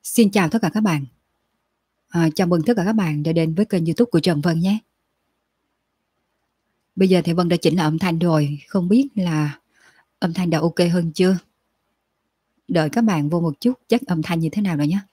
Xin chào tất cả các bạn. Chào mừng tất cả các bạn đã đến với kênh YouTube của Trần Vân nhé. Bây giờ thì Vân đã chỉnh lại âm thanh rồi, không biết là âm thanh đã ok hơn chưa? Đợi các bạn vô một chút, check âm thanh như thế nào rồi nhé.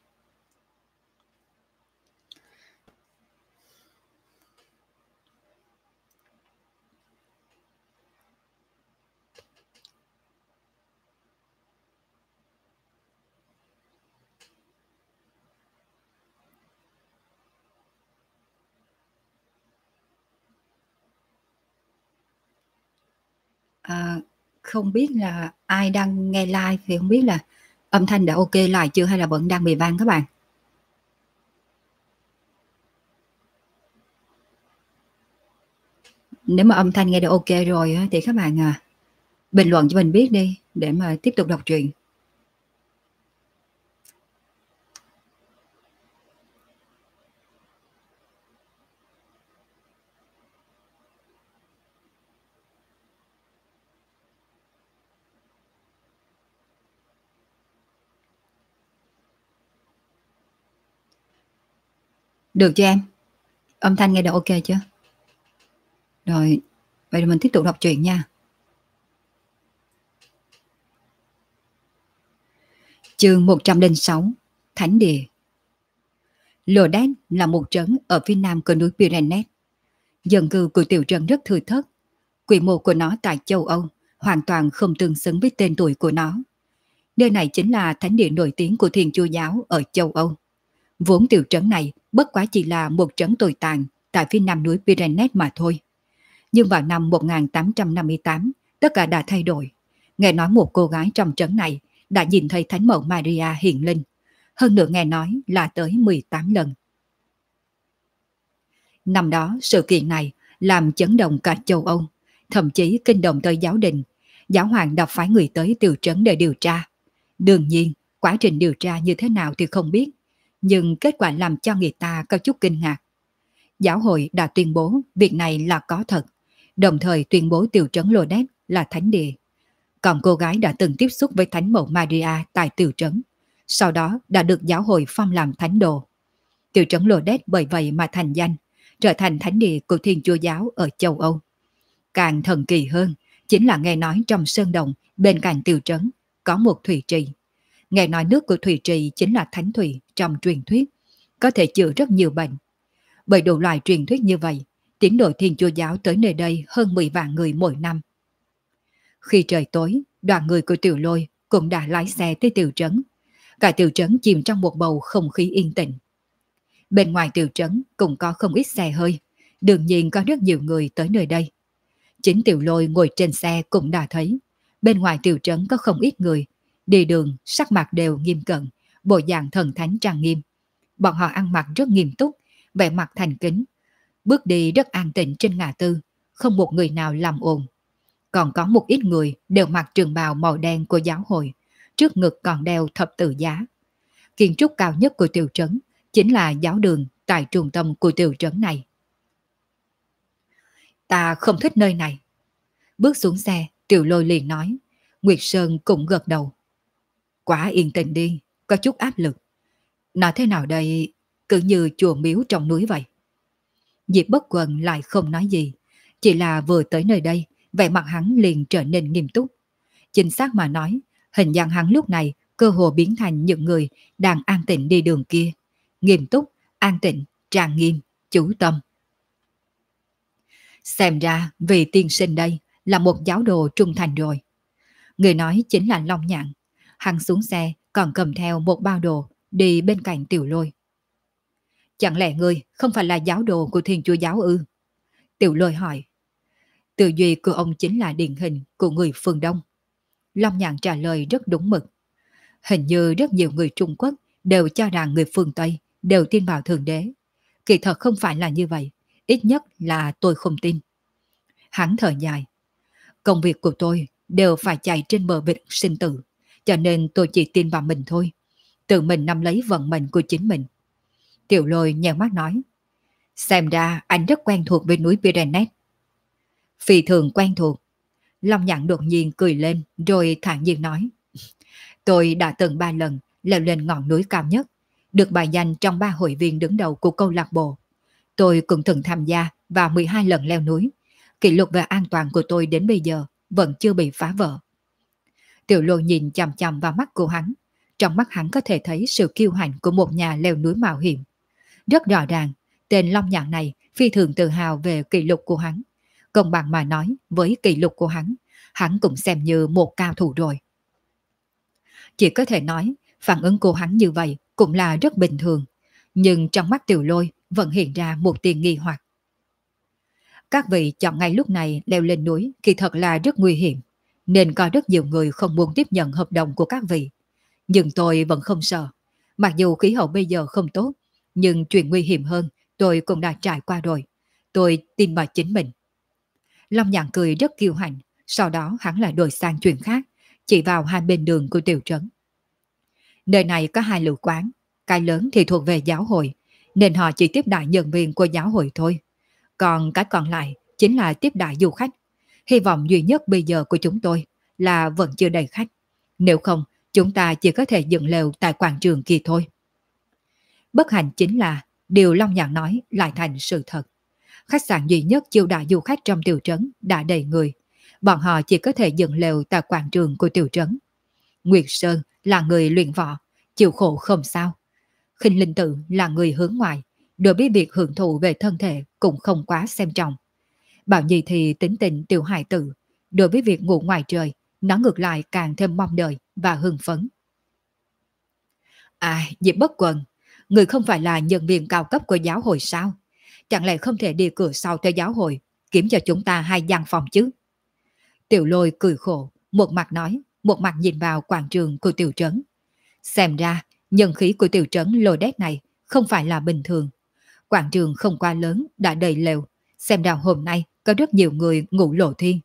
Không biết là ai đang nghe live thì không biết là âm thanh đã ok lại chưa hay là vẫn đang bị vang các bạn? Nếu mà âm thanh nghe được ok rồi thì các bạn bình luận cho mình biết đi để mà tiếp tục đọc truyện. Được chưa em? Âm thanh nghe được ok chưa? Rồi, vậy thì mình tiếp tục đọc truyện nha. Chương 106, Thánh Địa. Lourdes là một trấn ở phía nam của núi Pyrenees. Dân cư của tiểu trấn rất thưa thớt. Quy mô của nó tại châu Âu hoàn toàn không tương xứng với tên tuổi của nó. Nơi này chính là thánh địa nổi tiếng của Thiên Chúa giáo ở châu Âu. Vốn tiểu trấn này bất quá chỉ là một trấn tồi tàn tại phía nam núi Pyrenees mà thôi. Nhưng vào năm 1858, tất cả đã thay đổi. Nghe nói một cô gái trong trấn này đã nhìn thấy Thánh mẫu Maria hiện linh. Hơn nữa nghe nói là tới 18 lần. Năm đó, sự kiện này làm chấn động cả châu Âu, thậm chí kinh động tới giáo đình. Giáo hoàng đã phái người tới tiểu trấn để điều tra. Đương nhiên, quá trình điều tra như thế nào thì không biết, nhưng kết quả làm cho người ta có chút kinh ngạc. Giáo hội đã tuyên bố việc này là có thật, đồng thời tuyên bố tiểu trấn Lourdes là thánh địa. Còn cô gái đã từng tiếp xúc với Thánh mẫu Maria tại tiểu trấn, sau đó đã được giáo hội phong làm thánh đồ. Tiểu trấn Lourdes bởi vậy mà thành danh, trở thành thánh địa của Thiên Chúa giáo ở châu Âu. Càng thần kỳ hơn, chính là nghe nói trong sơn động bên cạnh tiểu trấn có một thủy trì. Nghe nói nước của thủy trì chính là thánh thủy trong truyền thuyết, có thể chữa rất nhiều bệnh. Bởi đủ loại truyền thuyết như vậy, tín đồ Thiên Chúa giáo tới nơi đây hơn 10 vạn người mỗi năm. Khi trời tối, đoàn người của Tiểu Lôi cũng đã lái xe tới tiểu trấn. Cả tiểu trấn chìm trong một bầu không khí yên tĩnh. Bên ngoài tiểu trấn cũng có không ít xe hơi, đương nhiên có rất nhiều người tới nơi đây. Chính Tiểu Lôi ngồi trên xe cũng đã thấy, bên ngoài tiểu trấn có không ít người, đi đường sắc mặt đều nghiêm cẩn, bộ dạng thần thánh trang nghiêm. Bọn họ ăn mặc rất nghiêm túc, vẻ mặt thành kính, bước đi rất an tĩnh trên ngã tư, không một người nào làm ồn. Còn có một ít người đều mặc trường bào màu đen của giáo hội, trước ngực còn đeo thập tự giá. Kiến trúc cao nhất của tiểu trấn chính là giáo đường tại trung tâm của tiểu trấn này. Ta không thích nơi này. Bước xuống xe, Tiểu Lôi liền nói. Nguyệt Sơn cũng gật đầu. Quá yên tĩnh đi, có chút áp lực. Nói thế nào đây, cứ như chùa miếu trong núi vậy. Diệp Bất Quần lại không nói gì, chỉ là vừa tới nơi đây, vẻ mặt hắn liền trở nên nghiêm túc. Chính xác mà nói, hình dạng hắn lúc này cơ hồ biến thành những người đang an tĩnh đi đường kia. Nghiêm túc, an tĩnh, trang nghiêm, chú tâm. Xem ra vị tiên sinh đây là một giáo đồ trung thành rồi. Người nói chính là Long Nhạn. Hắn xuống xe còn cầm theo một bao đồ đi bên cạnh Tiểu Lôi. Chẳng lẽ ngươi không phải là giáo đồ của Thiên Chúa giáo ư? Tiểu Lôi hỏi. Tư duy của ông chính là điển hình của người phương Đông. Long Nhạn trả lời rất đúng mực. Hình như rất nhiều người Trung Quốc đều cho rằng người phương Tây đều tin vào Thượng Đế. Kỳ thật không phải là như vậy, ít nhất là tôi không tin. Hắn thở dài. Công việc của tôi đều phải chạy trên bờ vực sinh tử, cho nên tôi chỉ tin vào mình thôi. Tự mình nắm lấy vận mệnh của chính mình. Tiểu Lôi nheo mắt nói. Xem ra anh rất quen thuộc với núi Pyrenees. Phi thường quen thuộc. Long Nhạn đột nhiên cười lên rồi thản nhiên nói. Tôi đã từng 3 lần leo lên ngọn núi cao nhất, được bài danh trong 3 hội viên đứng đầu của câu lạc bộ. Tôi cũng từng tham gia vào 12 lần leo núi. Kỷ lục về an toàn của tôi đến bây giờ vẫn chưa bị phá vỡ. Tiểu Lôi nhìn chằm chằm vào mắt của hắn. Trong mắt hắn có thể thấy sự kiêu hãnh của một nhà leo núi mạo hiểm. Rất rõ ràng, tên Long Nhạn này phi thường tự hào về kỷ lục của hắn. Công bằng mà nói, với kỷ lục của hắn cũng xem như một cao thủ rồi. Chỉ có thể nói, phản ứng của hắn như vậy cũng là rất bình thường. Nhưng trong mắt Tiểu Lôi vẫn hiện ra một tia nghi hoặc. Các vị chọn ngay lúc này leo lên núi kỳ thật là rất nguy hiểm, nên có rất nhiều người không muốn tiếp nhận hợp đồng của các vị. Nhưng tôi vẫn không sợ. Mặc dù khí hậu bây giờ không tốt, nhưng chuyện nguy hiểm hơn tôi cũng đã trải qua rồi. Tôi tin vào chính mình. Long Nhạn cười rất kiêu hãnh, sau đó hắn lại đổi sang chuyện khác, chỉ vào hai bên đường của tiểu trấn. Nơi này có hai lữ quán, cái lớn thì thuộc về giáo hội, nên họ chỉ tiếp đại nhân viên của giáo hội thôi. Còn cái còn lại chính là tiếp đại du khách. Hy vọng duy nhất bây giờ của chúng tôi là vẫn chưa đầy khách. Nếu không, chúng ta chỉ có thể dựng lều tại quảng trường kia thôi. Bất hạnh chính là điều Long Nhạn nói lại thành sự thật. Khách sạn duy nhất chiêu đãi du khách trong tiểu trấn đã đầy người. Bọn họ chỉ có thể dựng lều tại quảng trường của tiểu trấn. Nguyệt Sơn là người luyện võ, chịu khổ không sao. Khinh Linh Tự là người hướng ngoại, đối với việc hưởng thụ về thân thể cũng không quá xem trọng. Bảo Nhi thì tính tình tiểu hài tử, đối với việc ngủ ngoài trời, nó ngược lại càng thêm mong đợi và hưng phấn. À, Diệp Bất Quần, người không phải là nhân viên cao cấp của giáo hội sao? Chẳng lẽ không thể đi cửa sau theo giáo hội, kiếm cho chúng ta hai gian phòng chứ? Tiểu Lôi cười khổ, một mặt nói, một mặt nhìn vào quảng trường của tiểu trấn. Xem ra, nhân khí của tiểu trấn Lôi Đét này không phải là bình thường. Quảng trường không quá lớn, đã đầy lều. Xem ra hôm nay có rất nhiều người ngủ lộ thiên.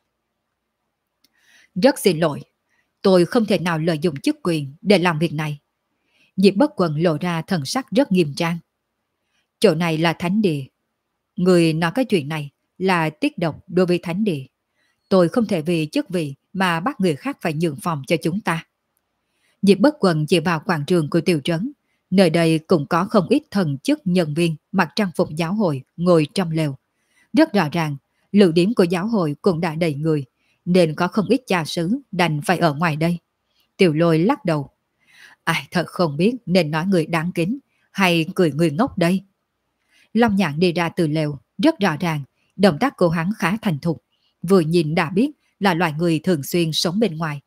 Rất xin lỗi, tôi không thể nào lợi dụng chức quyền để làm việc này. Diệp Bất Quần lộ ra thần sắc rất nghiêm trang. Chỗ này là thánh địa. Người nói cái chuyện này là tiết độc đối với thánh địa. Tôi không thể vì chức vị mà bắt người khác phải nhường phòng cho chúng ta. Diệp Bất Quần chỉ vào quảng trường của tiểu trấn. Nơi đây cũng có không ít thần chức nhân viên mặc trang phục giáo hội ngồi trong lều. Rất rõ ràng, lữ điểm của giáo hội cũng đã đầy người, nên có không ít cha xứ đành phải ở ngoài đây. Tiểu Lôi lắc đầu. Ai thật không biết nên nói người đáng kính hay cười người ngốc đây. Long Nhạn đi ra từ lều, rất rõ ràng, động tác của hắn khá thành thục, vừa nhìn đã biết là loại người thường xuyên sống bên ngoài.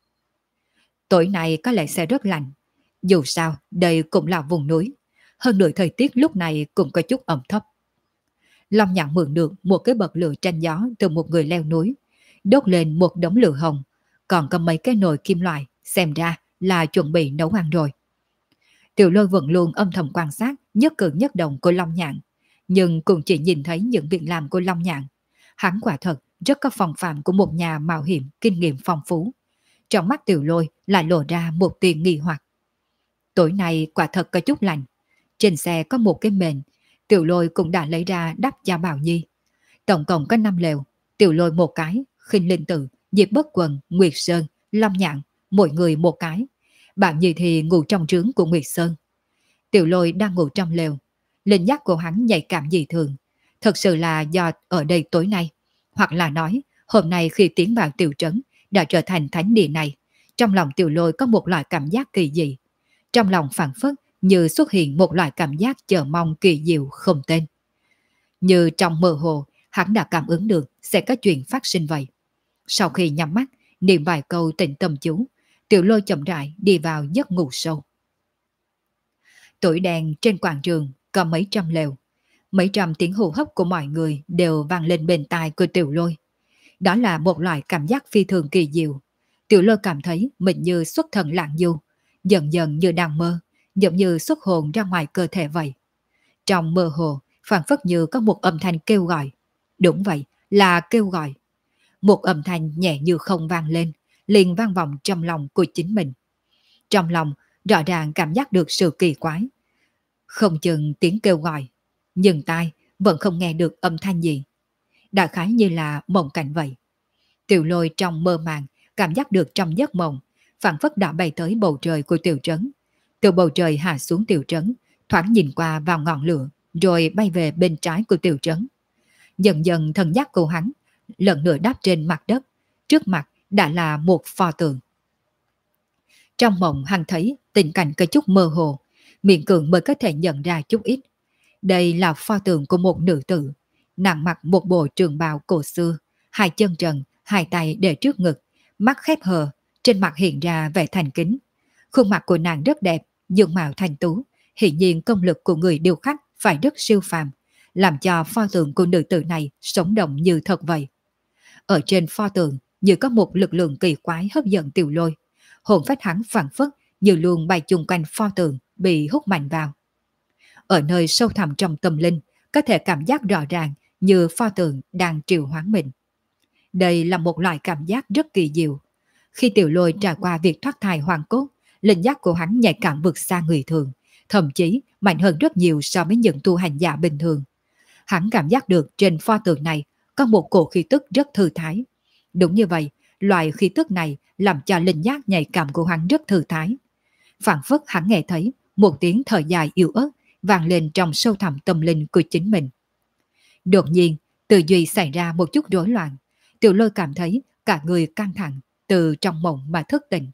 Tối nay có lẽ sẽ rất lạnh, dù sao đây cũng là vùng núi, hơn nữa thời tiết lúc này cũng có chút ẩm thấp. Long Nhạn mượn được một cái bật lửa tranh gió từ một người leo núi, đốt lên một đống lửa hồng, còn có mấy cái nồi kim loại, xem ra là chuẩn bị nấu ăn rồi. Tiểu Lôi vẫn luôn âm thầm quan sát nhất cử nhất động của Long Nhạn, nhưng cũng chỉ nhìn thấy những việc làm của Long Nhạn. Hắn quả thật rất có phong phạm của một nhà mạo hiểm kinh nghiệm phong phú. Trong mắt Tiểu Lôi lại lộ ra một tia nghi hoặc. Tối nay quả thật có chút lạnh. Trên xe có một cái mền, Tiểu Lôi cũng đã lấy ra đắp cho Bảo Nhi. Tổng cộng có 5 lều, Tiểu Lôi một cái, Khinh Linh Tự, Diệp Bất Quần, Nguyệt Sơn, Long Nhạn, mỗi người một cái. Bảo Nhi thì ngủ trong trướng của Nguyệt Sơn. Tiểu Lôi đang ngủ trong lều. Linh giác của hắn nhạy cảm dị thường. Thật sự là do ở đây tối nay. Hoặc là nói, hôm nay khi tiến vào tiểu trấn đã trở thành thánh địa này. Trong lòng Tiểu Lôi có một loại cảm giác kỳ dị. Trong lòng phảng phất như xuất hiện một loại cảm giác chờ mong kỳ diệu không tên. Như trong mơ hồ, hắn đã cảm ứng được sẽ có chuyện phát sinh vậy. Sau khi nhắm mắt, niệm vài câu tịnh tâm chú, Tiểu Lôi chậm rãi đi vào giấc ngủ sâu. Tối đen trên quảng trường có mấy trăm lều. Mấy trăm tiếng hô hấp của mọi người đều vang lên bên tai của Tiểu Lôi. Đó là một loại cảm giác phi thường kỳ diệu. Tiểu Lôi cảm thấy mình như xuất thần lạng du, dần dần như đang mơ, giống như xuất hồn ra ngoài cơ thể vậy. Trong mơ hồ, phảng phất như có một âm thanh kêu gọi. Đúng vậy, là kêu gọi. Một âm thanh nhẹ như không vang lên, liền vang vọng trong lòng của chính mình. Trong lòng, rõ ràng cảm giác được sự kỳ quái. Không chừng tiếng kêu gọi, nhưng tai vẫn không nghe được âm thanh gì. Đại khái như là mộng cảnh vậy. Tiểu Lôi trong mơ màng cảm giác được trong giấc mộng, phảng phất đã bay tới bầu trời của tiểu trấn. Từ bầu trời hạ xuống tiểu trấn, thoáng nhìn qua vào ngọn lửa, rồi bay về bên trái của tiểu trấn. Dần dần thần giác của hắn lần nữa đáp trên mặt đất, trước mặt đã là một pho tượng. Trong mộng hắn thấy tình cảnh có chút mơ hồ, miệng cường mới có thể nhận ra chút ít. Đây là pho tượng của một nữ tử, nàng mặc một bộ trường bào cổ xưa, hai chân trần, hai tay để trước ngực, mắt khép hờ, trên mặt hiện ra vẻ thành kính. Khuôn mặt của nàng rất đẹp, dung mạo thanh tú, hiển nhiên công lực của người điêu khắc phải rất siêu phàm, làm cho pho tượng của nữ tử này sống động như thật vậy. Ở trên pho tượng như có một lực lượng kỳ quái hấp dẫn Tiểu Lôi, hồn phách hắn phảng phất như luôn bay chung quanh pho tượng bị hút mạnh vào. Ở nơi sâu thẳm trong tâm linh, có thể cảm giác rõ ràng như pho tượng đang triệu hoán mình. Đây là một loại cảm giác rất kỳ diệu. Khi Tiểu Lôi trải qua việc thoát thai hoàn cốt, linh giác của hắn nhạy cảm vượt xa người thường, thậm chí mạnh hơn rất nhiều so với những tu hành giả bình thường. Hắn cảm giác được trên pho tượng này có một cổ khí tức rất thư thái. Đúng như vậy, loại khí tức này làm cho linh giác nhạy cảm của hắn rất thư thái. Phảng phất hắn nghe thấy một tiếng thở dài yếu ớt vang lên trong sâu thẳm tâm linh của chính mình. Đột nhiên, tư duy xảy ra một chút rối loạn. Tiểu Lôi cảm thấy cả người căng thẳng, từ trong mộng mà thức tỉnh.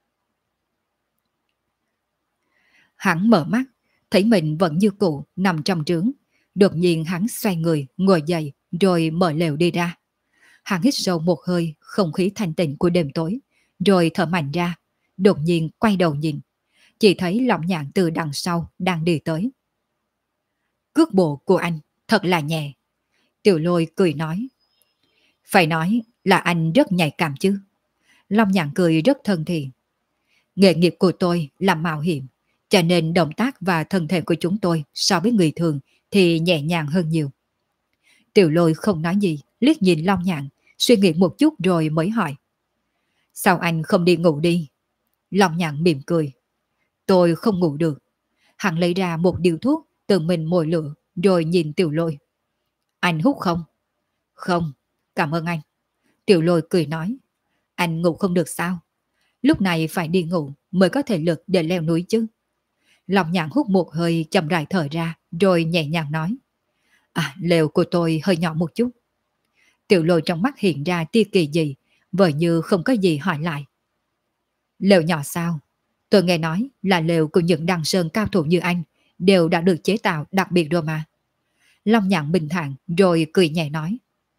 Hắn mở mắt, thấy mình vẫn như cũ nằm trong trướng. Đột nhiên hắn xoay người, ngồi dậy, rồi mở lều đi ra. Hắn hít sâu một hơi không khí thanh tịnh của đêm tối, rồi thở mạnh ra. Đột nhiên quay đầu nhìn, chỉ thấy Long Nhạn từ đằng sau đang đi tới. Cước bộ của anh thật là nhẹ. Tiểu Lôi cười nói. Phải nói là anh rất nhạy cảm chứ. Long Nhạn cười rất thân thiện. Nghề nghiệp của tôi là mạo hiểm, cho nên động tác và thân thể của chúng tôi so với người thường thì nhẹ nhàng hơn nhiều. Tiểu Lôi không nói gì, liếc nhìn Long Nhạn, suy nghĩ một chút rồi mới hỏi. Sao anh không đi ngủ đi? Long Nhạn mỉm cười. Tôi không ngủ được. Hắn lấy ra một điếu thuốc, tự mình mồi lửa, rồi nhìn Tiểu Lôi. Anh hút không? Không, cảm ơn anh. Tiểu Lôi cười nói. Anh ngủ không được sao? Lúc này phải đi ngủ mới có thể lực để leo núi chứ. Long Nhạn hút một hơi chậm rãi thở ra, rồi nhẹ nhàng nói. Lều của tôi hơi nhỏ một chút. Tiểu Lôi trong mắt hiện ra tia kỳ dị, vờ như không có gì hỏi lại. Lều nhỏ sao? Tôi nghe nói là lều của những đăng sơn cao thủ như anh đều đã được chế tạo đặc biệt rồi mà. Long Nhạn bình thản rồi cười nhẹ nói.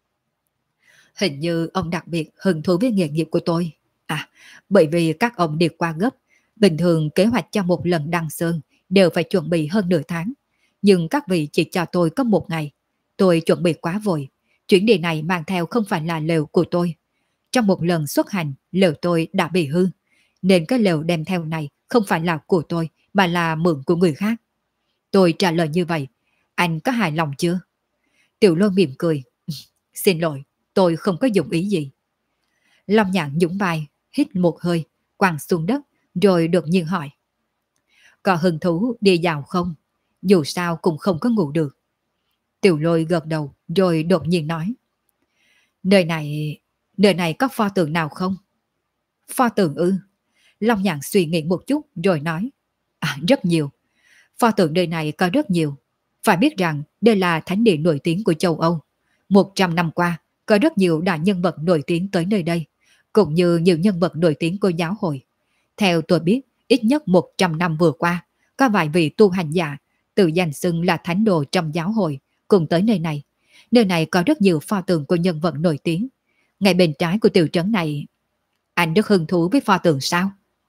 Hình như ông đặc biệt hứng thú với nghề nghiệp của tôi. Bởi vì các ông đi qua gấp, bình thường kế hoạch cho một lần đăng sơn đều phải chuẩn bị hơn nửa tháng. Nhưng các vị chỉ cho tôi có một ngày. Tôi chuẩn bị quá vội. Chuyến đi này mang theo không phải là lều của tôi. Trong một lần xuất hành, lều tôi đã bị hư. Nên cái lều đem theo này không phải là của tôi, mà là mượn của người khác. Tôi trả lời như vậy. Anh có hài lòng chưa? Tiểu Lôi mỉm cười. Xin lỗi, tôi không có dụng ý gì. Long Nhạn nhún vai, hít một hơi, quăng xuống đất, rồi đột nhiên hỏi. Có hứng thú đi dạo không? Dù sao cũng không có ngủ được. Tiểu Lôi gật đầu, rồi đột nhiên nói. Nơi này có pho tượng nào không? Pho tượng ư? Long Nhạn suy nghĩ một chút, rồi nói. Rất nhiều. Pho tượng nơi này có rất nhiều. Phải biết rằng đây là thánh địa nổi tiếng của châu Âu. 100 năm qua, có rất nhiều đại nhân vật nổi tiếng tới nơi đây, cũng như nhiều nhân vật nổi tiếng của giáo hội. Theo tôi biết, ít nhất 100 năm vừa qua, có vài vị tu hành giả tự danh xưng là thánh đồ trong giáo hội cùng tới nơi này. Nơi này có rất nhiều pho tượng của nhân vật nổi tiếng. Ngay bên trái của tiểu trấn này, anh rất hứng thú với pho tượng sao?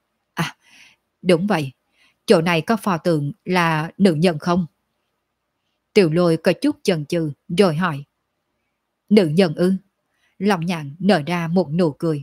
Đúng vậy. Chỗ này có pho tượng là nữ nhân không? Tiểu Lôi có chút chần chừ rồi hỏi. Nữ nhân ư? Long Nhạn nở ra một nụ cười.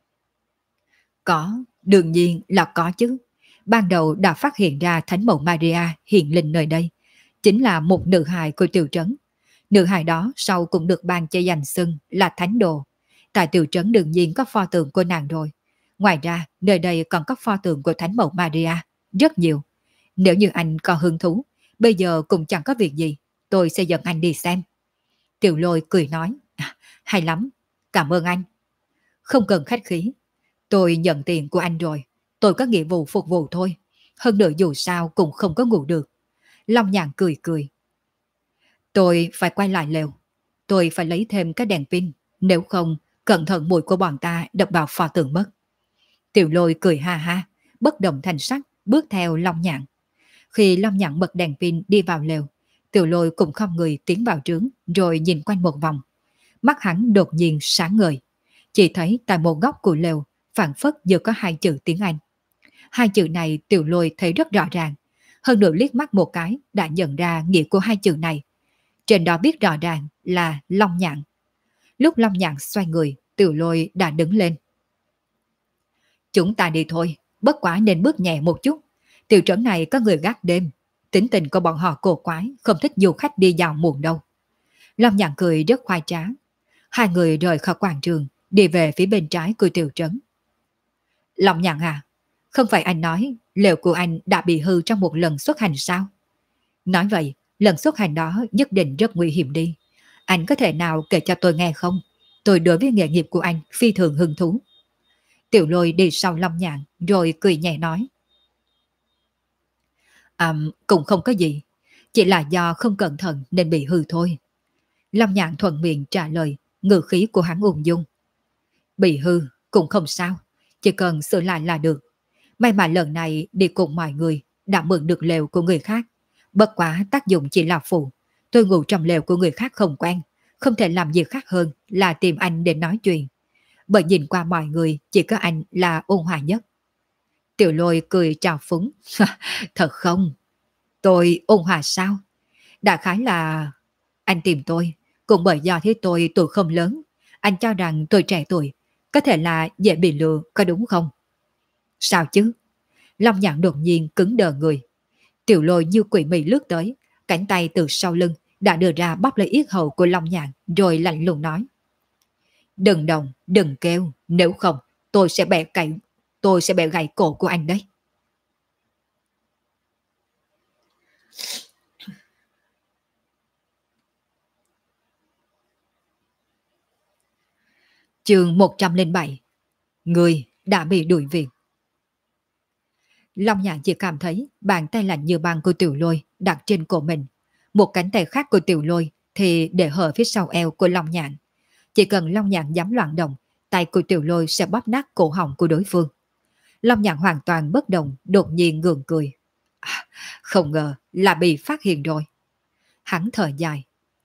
Có, đương nhiên là có chứ. Ban đầu đã phát hiện ra Thánh mẫu Maria hiện linh nơi đây. Chính là một nữ hài của tiểu trấn. Nữ hài đó sau cũng được ban cho danh xưng là Thánh đồ. Tại tiểu trấn đương nhiên có pho tượng của nàng rồi. Ngoài ra, nơi đây còn có pho tượng của Thánh mẫu Maria. Rất nhiều. Nếu như anh có hứng thú, bây giờ cũng chẳng có việc gì, tôi sẽ dẫn anh đi xem. Tiểu Lôi cười nói. Hay lắm, cảm ơn anh. Không cần khách khí. Tôi nhận tiền của anh rồi, tôi có nghĩa vụ phục vụ thôi. Hơn nữa dù sao cũng không có ngủ được. Long Nhạn cười cười. Tôi phải quay lại lều. Tôi phải lấy thêm cái đèn pin. Nếu không, cẩn thận mùi của bọn ta đập vào pho tượng mất. Tiểu Lôi cười ha ha, bất động thanh sắc, bước theo Long Nhạn. Khi Long Nhạn bật đèn pin đi vào lều, Tiểu Lôi cùng không người tiến vào trướng rồi nhìn quanh một vòng. Mắt hắn đột nhiên sáng ngời. Chỉ thấy tại một góc của lều phảng phất vừa có hai chữ tiếng Anh. Hai chữ này Tiểu Lôi thấy rất rõ ràng. Hơn nữa liếc mắt một cái đã nhận ra nghĩa của hai chữ này. Trên đó viết rõ ràng là Long Nhạn. Lúc Long Nhạn xoay người, Tiểu Lôi đã đứng lên. Chúng ta đi thôi, bất quá nên bước nhẹ một chút. Tiểu trấn này có người gác đêm. Tính tình của bọn họ cổ quái, không thích du khách đi dạo muộn đâu. Long Nhạn cười rất khoái trá. Hai người rời khỏi quảng trường, đi về phía bên trái của tiểu trấn. Long Nhạn à, không phải anh nói lều của anh đã bị hư trong một lần xuất hành sao? Nói vậy, lần xuất hành đó nhất định rất nguy hiểm đi. Anh có thể nào kể cho tôi nghe không? Tôi đối với nghề nghiệp của anh phi thường hứng thú. Tiểu Lôi đi sau Long Nhạn rồi cười nhẹ nói. Cũng không có gì. Chỉ là do không cẩn thận nên bị hư thôi. Long Nhạn thuận miệng trả lời, ngữ khí của hắn ung dung. Bị hư cũng không sao, chỉ cần sửa lại là được. May mà lần này đi cùng mọi người đã mượn được lều của người khác. Bất quá tác dụng chỉ là phụ. Tôi ngủ trong lều của người khác không quen, không thể làm gì khác hơn là tìm anh để nói chuyện. Bởi nhìn qua mọi người chỉ có anh là ôn hòa nhất. Tiểu Lôi cười trào phúng. Thật không? Tôi ôn hòa sao? Đại khái là anh tìm tôi, cũng bởi do thế tôi tuổi không lớn. Anh cho rằng tôi trẻ tuổi, có thể là dễ bị lừa, có đúng không? Sao chứ? Long Nhạn đột nhiên cứng đờ người. Tiểu Lôi như quỷ mị lướt tới, cánh tay từ sau lưng đã đưa ra bóp lấy yết hầu của Long Nhạn rồi lạnh lùng nói. Đừng động, đừng kêu, nếu không tôi sẽ bẻ gãy cổ của anh đấy. Chương 107. Người đã bị đuổi việc. Long Nhạn chỉ cảm thấy bàn tay lạnh như băng của Tiểu Lôi đặt trên cổ mình. Một cánh tay khác của Tiểu Lôi thì để hở phía sau eo của Long Nhạn. Chỉ cần Long Nhạn dám loạn động, tay của Tiểu Lôi sẽ bóp nát cổ họng của đối phương. Long Nhạn hoàn toàn bất động, đột nhiên gượng cười. À, không ngờ là bị phát hiện rồi. Hắn thở dài.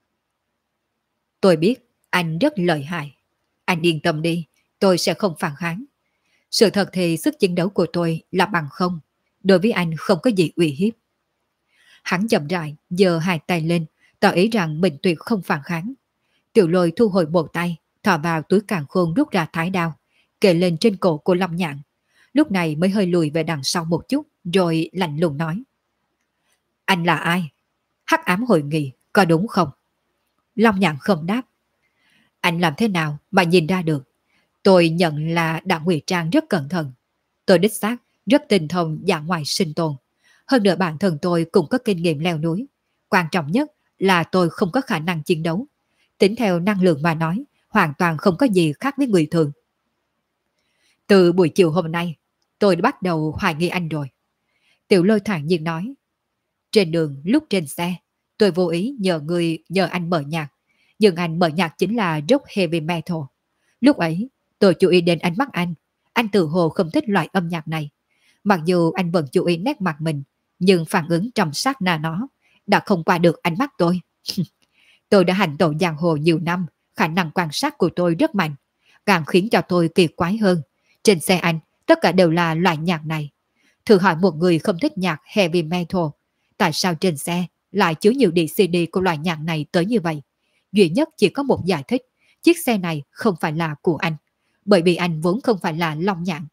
Tôi biết anh rất lợi hại. Anh yên tâm đi, tôi sẽ không phản kháng. Sự thật thì sức chiến đấu của tôi là bằng không. Đối với anh không có gì uy hiếp. Hắn chậm rãi, giơ hai tay lên, tỏ ý rằng mình tuyệt không phản kháng. Tiểu Lôi thu hồi một tay, thò vào túi càn khôn rút ra thái đao, kề lên trên cổ của Long Nhạn. Lúc này mới hơi lùi về đằng sau một chút, rồi lạnh lùng nói. Anh là ai? Hắc ám hội nghị, có đúng không? Long Nhạn không đáp. Anh làm thế nào mà nhìn ra được? Tôi nhận là đã ngụy trang rất cẩn thận. Tôi đích xác rất tinh thông dạng ngoài sinh tồn. Hơn nữa bản thân tôi cũng có kinh nghiệm leo núi. Quan trọng nhất là tôi không có khả năng chiến đấu. Tính theo năng lượng mà nói, hoàn toàn không có gì khác với người thường. Từ buổi chiều hôm nay, tôi đã bắt đầu hoài nghi anh rồi. Tiểu Lôi thản nhiên nói. Trên đường lúc trên xe, tôi vô ý nhờ anh mở nhạc. Nhưng anh mở nhạc chính là rock heavy metal. Lúc ấy, tôi chú ý đến ánh mắt anh. Anh tự hồ không thích loại âm nhạc này. Mặc dù anh vẫn chú ý nét mặt mình, nhưng phản ứng trong sát na nó đã không qua được ánh mắt tôi. Tôi đã hành tẩu giang hồ nhiều năm, khả năng quan sát của tôi rất mạnh, càng khiến cho tôi kỳ quái hơn. Trên xe anh, tất cả đều là loại nhạc này. Thử hỏi một người không thích nhạc heavy metal, tại sao trên xe lại chứa nhiều đĩa CD của loại nhạc này tới như vậy? Duy nhất chỉ có một giải thích, chiếc xe này không phải là của anh, bởi vì anh vốn không phải là Long Nhạn.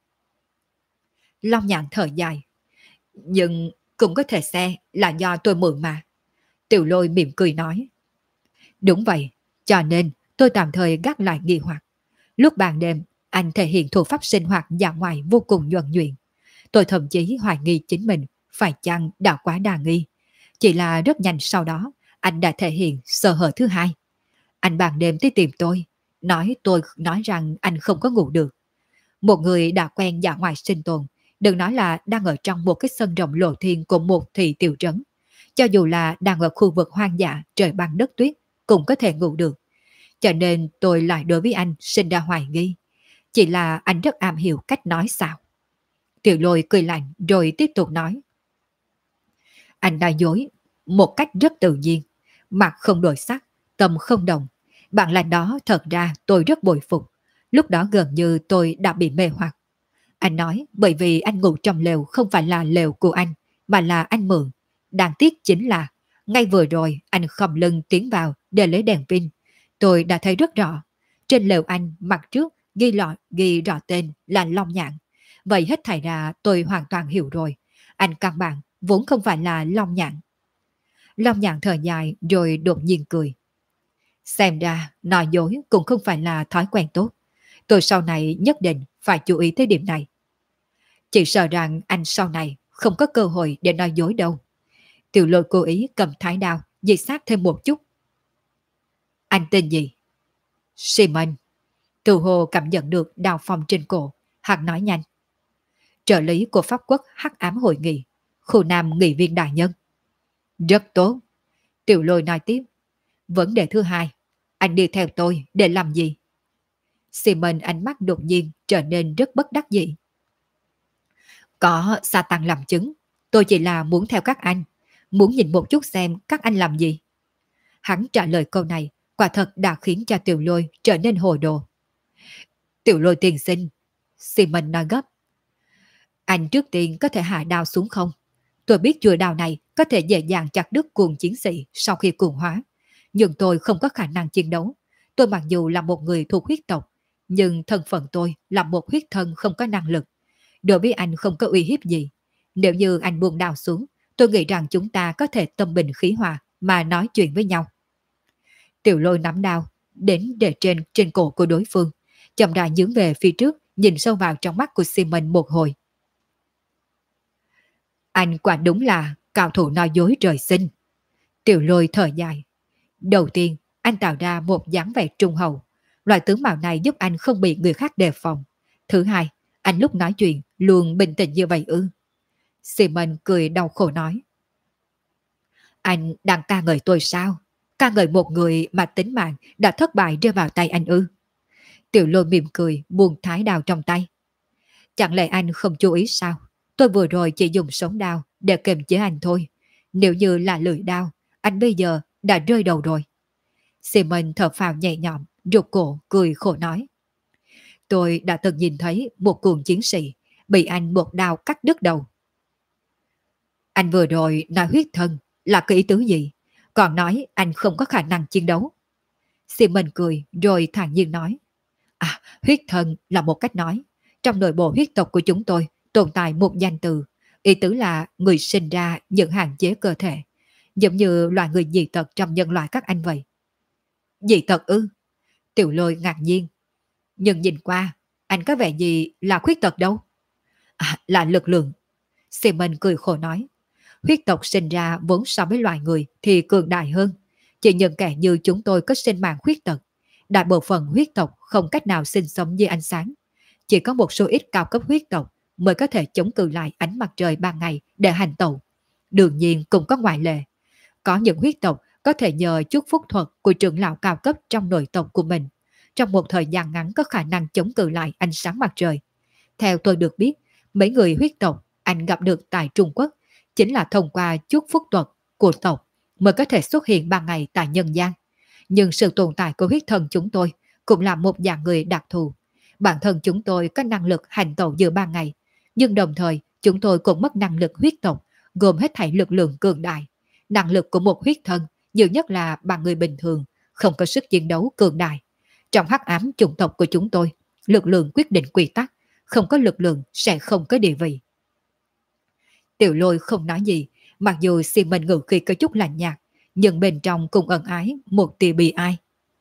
Long Nhạn thở dài. Nhưng cũng có thể xe là do tôi mượn mà. Tiểu Lôi mỉm cười nói. Đúng vậy, cho nên tôi tạm thời gác lại nghi hoặc. Lúc ban đêm, anh thể hiện thủ pháp sinh hoạt dã ngoại vô cùng nhuần nhuyễn. Tôi thậm chí hoài nghi chính mình phải chăng đã quá đa nghi. Chỉ là rất nhanh sau đó, anh đã thể hiện sơ hở thứ hai. Anh ban đêm tới tìm tôi nói rằng anh không có ngủ được. Một người đã quen dã ngoại sinh tồn, Đừng nói là đang ở trong một cái sân rộng lộ thiên của một thị tiểu trấn. Cho dù là đang ở khu vực hoang dã trời băng đất tuyết, cũng có thể ngủ được. Cho nên tôi lại đối với anh sinh ra hoài nghi. Chỉ là anh rất am hiểu cách nói sao. Tiểu Lôi cười lạnh rồi tiếp tục nói. Anh nói dối một cách rất tự nhiên, mặt không đổi sắc, tâm không động. Bản lĩnh đó thật ra tôi rất bội phục. Lúc đó gần như tôi đã bị mê hoặc. Anh nói bởi vì anh ngủ trong lều không phải là lều của anh, mà là anh mượn. Đáng tiếc chính là, ngay vừa rồi anh khom lưng tiến vào để lấy đèn pin. Tôi đã thấy rất rõ. Trên lều anh mặt trước ghi rõ tên là Long Nhạn. Vậy hết thảy ra tôi hoàn toàn hiểu rồi. Anh căn bản vốn không phải là Long Nhạn. Long Nhạn thở dài rồi đột nhiên cười. Xem ra nói dối cũng không phải là thói quen tốt. Tôi sau này nhất định phải chú ý tới điểm này. Chỉ sợ rằng anh sau này không có cơ hội để nói dối đâu. Tiểu Lôi cố ý cầm thái đao dì sát thêm một chút. Anh tên gì? Simon. Từ hồ cảm nhận được đào phong trên cổ. Hắn nói nhanh. Trợ lý của Pháp quốc Hắc ám hội nghị, khu nam nghị viên đại nhân. Rất tốt. Tiểu Lôi nói tiếp. Vấn đề thứ hai, anh đi theo tôi để làm gì? Simon ánh mắt đột nhiên trở nên rất bất đắc dĩ. Có Satan làm chứng, tôi chỉ là muốn theo các anh, muốn nhìn một chút xem các anh làm gì. Hắn trả lời câu này, quả thật đã khiến cho Tiểu Lôi trở nên hồ đồ. Tiểu Lôi tiên sinh, Simon nói gấp. Anh trước tiên có thể hạ đao xuống không? Tôi biết chùa đao này có thể dễ dàng chặt đứt cuồng chiến sĩ sau khi cuồng hóa, nhưng tôi không có khả năng chiến đấu. Tôi mặc dù là một người thuộc huyết tộc, nhưng thân phận tôi là một huyết thân không có năng lực. Đối với anh không có uy hiếp gì. Nếu như anh buông đao xuống, tôi nghĩ rằng chúng ta có thể tâm bình khí hòa mà nói chuyện với nhau. Tiểu Lôi nắm đao, đến để trên cổ của đối phương, chậm rãi nhướng về phía trước, nhìn sâu vào trong mắt của Simon một hồi. Anh quả đúng là cao thủ nói dối trời sinh. Tiểu Lôi thở dài. Đầu tiên, anh tạo ra một dáng vẻ trung hậu. Loại tướng mạo này giúp anh không bị người khác đề phòng. Thứ hai, anh lúc nói chuyện luôn bình tĩnh như vậy ư? Simon cười đau khổ nói. Anh đang ca ngợi tôi sao? Ca ngợi một người mà tính mạng đã thất bại rơi vào tay anh ư? Tiểu Lôi mỉm cười buông thái đao trong tay. Chẳng lẽ anh không chú ý sao? Tôi vừa rồi chỉ dùng sống đao để kiềm chế anh thôi. Nếu như là lưỡi đao, anh bây giờ đã rơi đầu rồi. Simon thở phào nhẹ nhõm, rụt cổ cười khổ nói. Tôi đã từng nhìn thấy một cuồng chiến sĩ bị anh một đao cắt đứt đầu. Anh vừa rồi nói huyết thân là cái ý tứ gì? Còn nói anh không có khả năng chiến đấu. Simon cười rồi thản nhiên nói. À, huyết thân là một cách nói. Trong nội bộ huyết tộc của chúng tôi tồn tại một danh từ. Ý tứ là người sinh ra những hạn chế cơ thể. Giống như loài người dị tật trong nhân loại các anh vậy. Dị tật ư? Tiểu Lôi ngạc nhiên. Nhưng nhìn qua, anh có vẻ gì là khuyết tật đâu? À, là lực lượng. Simon cười khổ nói. Huyết tộc sinh ra vốn so với loài người thì cường đại hơn. Chỉ những kẻ như chúng tôi có sinh mạng khuyết tật. Đại bộ phận huyết tộc không cách nào sinh sống dưới ánh sáng. Chỉ có một số ít cao cấp huyết tộc mới có thể chống cự lại ánh mặt trời ban ngày để hành tẩu. Đương nhiên cũng có ngoại lệ. Có những huyết tộc có thể nhờ chút phúc thuật của trưởng lão cao cấp trong nội tộc của mình, trong một thời gian ngắn có khả năng chống cự lại ánh sáng mặt trời. Theo tôi được biết, mấy người huyết tộc anh gặp được tại Trung Quốc chính là thông qua chút phúc thuật của tộc mới có thể xuất hiện ban ngày tại nhân gian. Nhưng sự tồn tại của huyết thần chúng tôi cũng là một dạng người đặc thù. Bản thân chúng tôi có năng lực hành tẩu giữa ban ngày, nhưng đồng thời chúng tôi cũng mất năng lực huyết tộc, gồm hết thảy lực lượng cường đại. Năng lực của một huyết thân nhiều nhất là bằng người bình thường, không có sức chiến đấu cường đại. Trong hắc ám chủng tộc của chúng tôi, lực lượng quyết định quy tắc, không có lực lượng sẽ không có địa vị. Tiểu Lôi không nói gì, mặc dù Simon ngữ khí có chút lạnh nhạt, nhưng bên trong cũng ẩn ái một tia bi ai.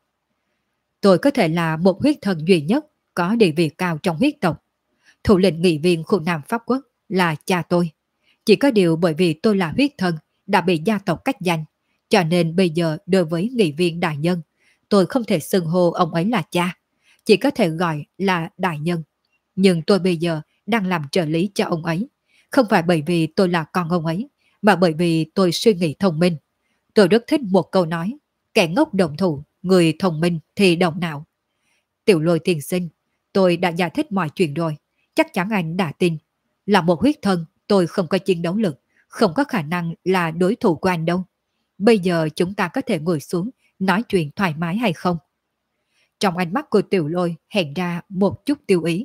Tôi có thể là một huyết thần duy nhất có địa vị cao trong huyết tộc. Thủ lĩnh nghị viên khu Nam Pháp Quốc là cha tôi. Chỉ có điều bởi vì tôi là huyết thần đã bị gia tộc cách danh, cho nên bây giờ đối với nghị viên đại nhân, tôi không thể xưng hô ông ấy là cha, chỉ có thể gọi là đại nhân. Nhưng tôi bây giờ đang làm trợ lý cho ông ấy. Không phải bởi vì tôi là con ông ấy, mà bởi vì tôi suy nghĩ thông minh. Tôi rất thích một câu nói, kẻ ngốc động thủ, người thông minh thì động não. Tiểu Lôi tiên sinh, tôi đã giải thích mọi chuyện rồi, chắc chắn anh đã tin. Là một huyết thân, tôi không có chiến đấu lực, không có khả năng là đối thủ của anh đâu. Bây giờ chúng ta có thể ngồi xuống, nói chuyện thoải mái hay không? Trong ánh mắt của Tiểu Lôi hiện ra một chút tiêu ý.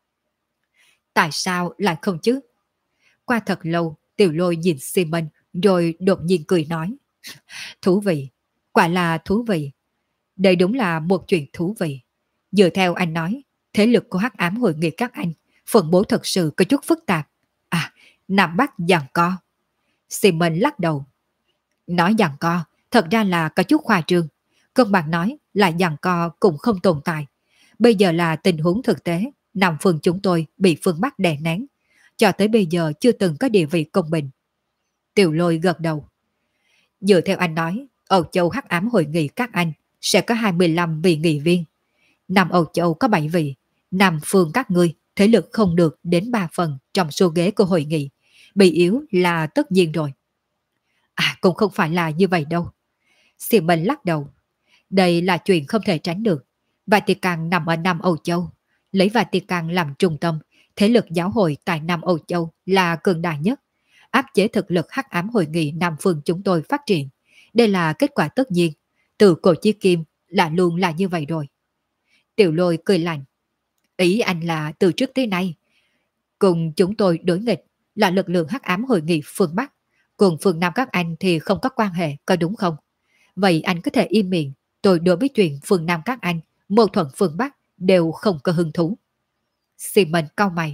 Tại sao lại không chứ? Qua thật lâu, Tiểu Lôi nhìn Simon rồi đột nhiên cười nói. Thú vị, quả là thú vị. Đây đúng là một chuyện thú vị. Dựa theo anh nói, thế lực của hắc ám hội nghị các anh, phân bố thật sự có chút phức tạp. À, Nam Bắc giằng co. Simon lắc đầu. Nói giằng co, thật ra là có chút khoa trương. Cân bằng nói là giằng co cũng không tồn tại. Bây giờ là tình huống thực tế, Nam phương chúng tôi bị phương Bắc đè nén. Cho tới bây giờ chưa từng có địa vị công bình. Tiểu Lôi gật đầu. Dựa theo anh nói, Âu Châu hắc ám hội nghị các anh sẽ có 25 vị nghị viên. Nam Âu Châu có 7 vị, Nam phương các ngươi thế lực không được đến 3 phần trong số ghế của hội nghị. Bị yếu là tất nhiên rồi. À, cũng không phải là như vậy đâu. Simon lắc đầu. Đây là chuyện không thể tránh được. Vatican nằm ở Nam Âu Châu. Lấy Vatican làm trung tâm, thế lực giáo hội tại Nam Âu Châu là cường đại nhất. Áp chế thực lực hắc ám hội nghị Nam phương chúng tôi phát triển. Đây là kết quả tất nhiên. Từ cổ chí kim là luôn là như vậy rồi. Tiểu Lôi cười lạnh. Ý anh là từ trước tới nay, cùng chúng tôi đối nghịch là lực lượng hắc ám hội nghị phương Bắc. Cùng phương Nam các anh thì không có quan hệ, có đúng không? Vậy anh có thể im miệng. Tôi đối với chuyện phương Nam các anh, mâu thuẫn phương Bắc đều không có hứng thú. Simon cau mày.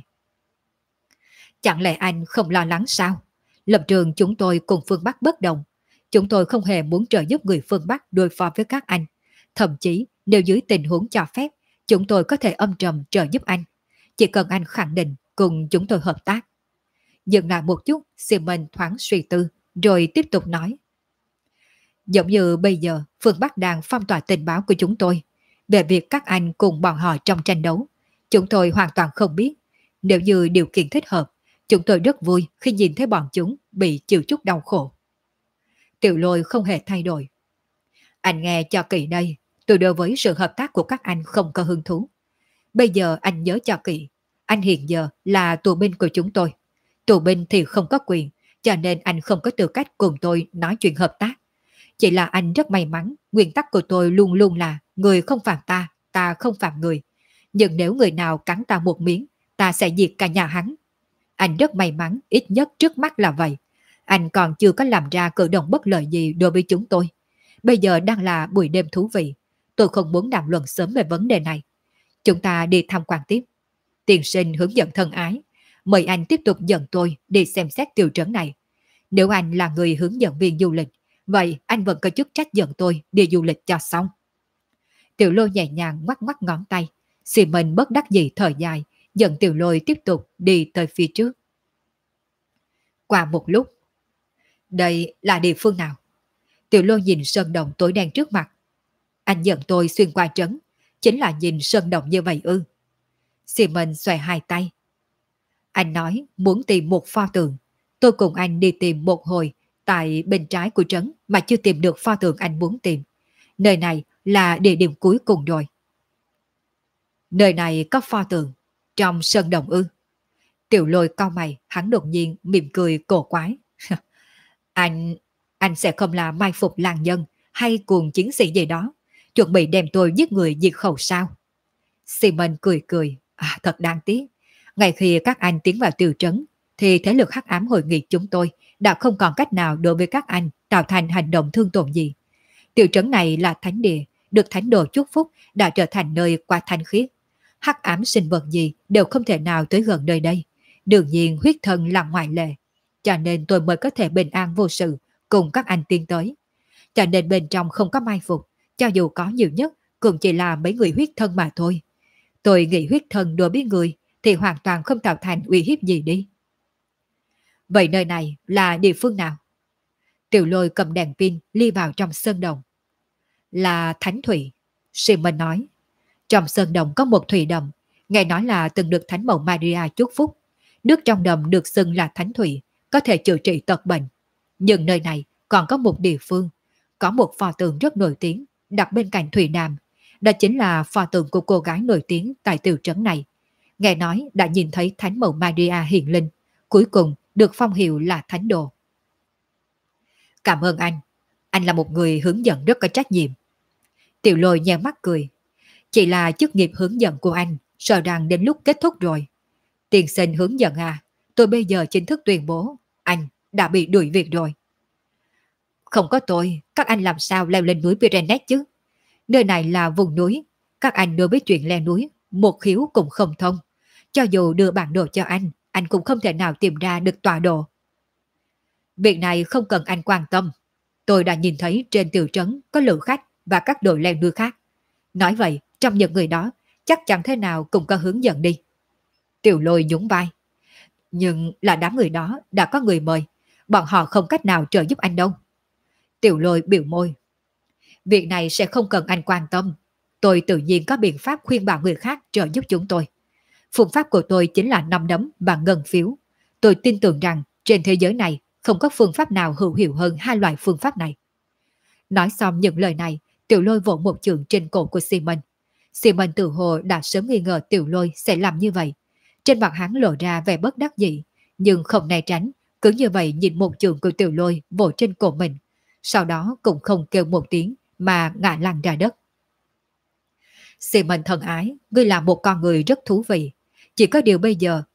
Chẳng lẽ anh không lo lắng sao? Lập trường chúng tôi cùng phương Bắc bất đồng. Chúng tôi không hề muốn trợ giúp người phương Bắc đối phó với các anh. Thậm chí nếu dưới tình huống cho phép, chúng tôi có thể âm trầm trợ giúp anh. Chỉ cần anh khẳng định cùng chúng tôi hợp tác. Dừng lại một chút, Simon thoáng suy tư, rồi tiếp tục nói. Giống như bây giờ, phương Bắc đang phong tỏa tình báo của chúng tôi về việc các anh cùng bọn họ trong tranh đấu. Chúng tôi hoàn toàn không biết. Nếu như điều kiện thích hợp, chúng tôi rất vui khi nhìn thấy bọn chúng bị chịu chút đau khổ. Tiểu Lôi không hề thay đổi. Anh nghe cho kỹ đây, tôi đối với sự hợp tác của các anh không có hứng thú. Bây giờ anh nhớ cho kỹ, anh hiện giờ là tù binh của chúng tôi. Tù binh thì không có quyền, cho nên anh không có tư cách cùng tôi nói chuyện hợp tác. Chỉ là anh rất may mắn, nguyên tắc của tôi luôn luôn là người không phạm ta, ta không phạm người. Nhưng nếu người nào cắn ta một miếng, ta sẽ diệt cả nhà hắn. Anh rất may mắn, ít nhất trước mắt là vậy. Anh còn chưa có làm ra cử động bất lợi gì đối với chúng tôi. Bây giờ đang là buổi đêm thú vị. Tôi không muốn đàm luận sớm về vấn đề này. Chúng ta đi tham quan tiếp. Tiền sinh hướng dẫn thân ái. Mời anh tiếp tục dẫn tôi đi xem xét tiểu trấn này. Nếu anh là người hướng dẫn viên du lịch, vậy anh vẫn có chức trách dẫn tôi đi du lịch cho xong. Tiểu Lôi nhẹ nhàng ngoắc ngoắc ngón tay. Simon bất đắc dĩ thở dài, dẫn Tiểu Lôi tiếp tục đi tới phía trước. Qua một lúc, đây là địa phương nào? Tiểu Lôi nhìn sơn động tối đen trước mặt. Anh dẫn tôi xuyên qua trấn, chính là nhìn sơn động như vậy ư? Simon xòe hai tay. Anh nói muốn tìm một pho tượng. Tôi cùng anh đi tìm một hồi tại bên trái của trấn mà chưa tìm được pho tượng anh muốn tìm. Nơi này là địa điểm cuối cùng rồi. Nơi này có pho tượng trong sơn động ư? Tiểu Lôi cau mày, hắn đột nhiên mỉm cười cổ quái. Anh sẽ không là mai phục làng nhân hay cuồng chiến sĩ gì đó, chuẩn bị đem tôi giết người diệt khẩu sao? Simon cười cười, thật đáng tiếc. Ngay khi các anh tiến vào tiểu trấn, thì thế lực hắc ám hội nghị chúng tôi đã không còn cách nào đối với các anh tạo thành hành động thương tổn gì. Tiểu trấn này là thánh địa, được thánh đồ chúc phúc, đã trở thành nơi qua thanh khiết. Hắc ám sinh vật gì đều không thể nào tới gần nơi đây. Đương nhiên huyết thần là ngoại lệ. Cho nên tôi mới có thể bình an vô sự cùng các anh tiến tới. Cho nên bên trong không có mai phục, cho dù có nhiều nhất cũng chỉ là mấy người huyết thân mà thôi. Tôi nghĩ huyết thân đối với người thì hoàn toàn không tạo thành uy hiếp gì đi. Vậy nơi này là địa phương nào? Tiểu Lôi cầm đèn pin đi vào trong sơn đồng. Là Thánh Thủy, Simon nói. Trong sơn đồng có một thủy đầm, Nghe nói là từng được Thánh mẫu Maria chúc phúc. Nước trong đầm được xưng là thánh thủy, có thể chữa trị tật bệnh. Nhưng nơi này còn có một địa phương, có một pho tượng rất nổi tiếng, đặt bên cạnh thủy đàm. Đó chính là pho tượng của cô gái nổi tiếng tại tiểu trấn này. Nghe nói đã nhìn thấy Thánh mẫu Maria hiện linh, cuối cùng được phong hiệu là Thánh đồ. Cảm ơn anh là một người hướng dẫn rất có trách nhiệm. Tiểu Lôi nheo mắt cười. Chỉ là chức nghiệp hướng dẫn của anh, sợ rằng đến lúc kết thúc rồi. Tiền sinh hướng dẫn à, tôi bây giờ chính thức tuyên bố, anh đã bị đuổi việc rồi. Không có tôi, các anh làm sao leo lên núi Pyrenees chứ? Nơi này là vùng núi, các anh đối với chuyện leo núi, một khiếu cũng không thông. Cho dù đưa bản đồ cho anh cũng không thể nào tìm ra được tọa độ. Việc này không cần anh quan tâm. Tôi đã nhìn thấy trên tiểu trấn có lượng khách và các đội leo núi khác. Nói vậy, trong những người đó, chắc chắn thế nào cũng có hướng dẫn đi. Tiểu Lôi nhún vai. Nhưng là đám người đó đã có người mời, bọn họ không cách nào trợ giúp anh đâu. Tiểu Lôi biểu môi. Việc này sẽ không cần anh quan tâm. Tôi tự nhiên có biện pháp khuyên bảo người khác trợ giúp chúng tôi. Phương pháp của tôi chính là nắm đấm và ngân phiếu. Tôi tin tưởng rằng trên thế giới này không có phương pháp nào hữu hiệu hơn hai loại phương pháp này. Nói xong những lời này, Tiểu Lôi vỗ một chưởng trên cổ của Simon. Simon tự hồ đã sớm nghi ngờ Tiểu Lôi sẽ làm như vậy. Trên mặt hắn lộ ra vẻ bất đắc dĩ, nhưng không né tránh, cứ như vậy nhìn một chưởng của Tiểu Lôi vỗ trên cổ mình. Sau đó cũng không kêu một tiếng mà ngã lăn ra đất. Simon thân ái, ngươi là một con người rất thú vị. Chỉ có điều bây giờ,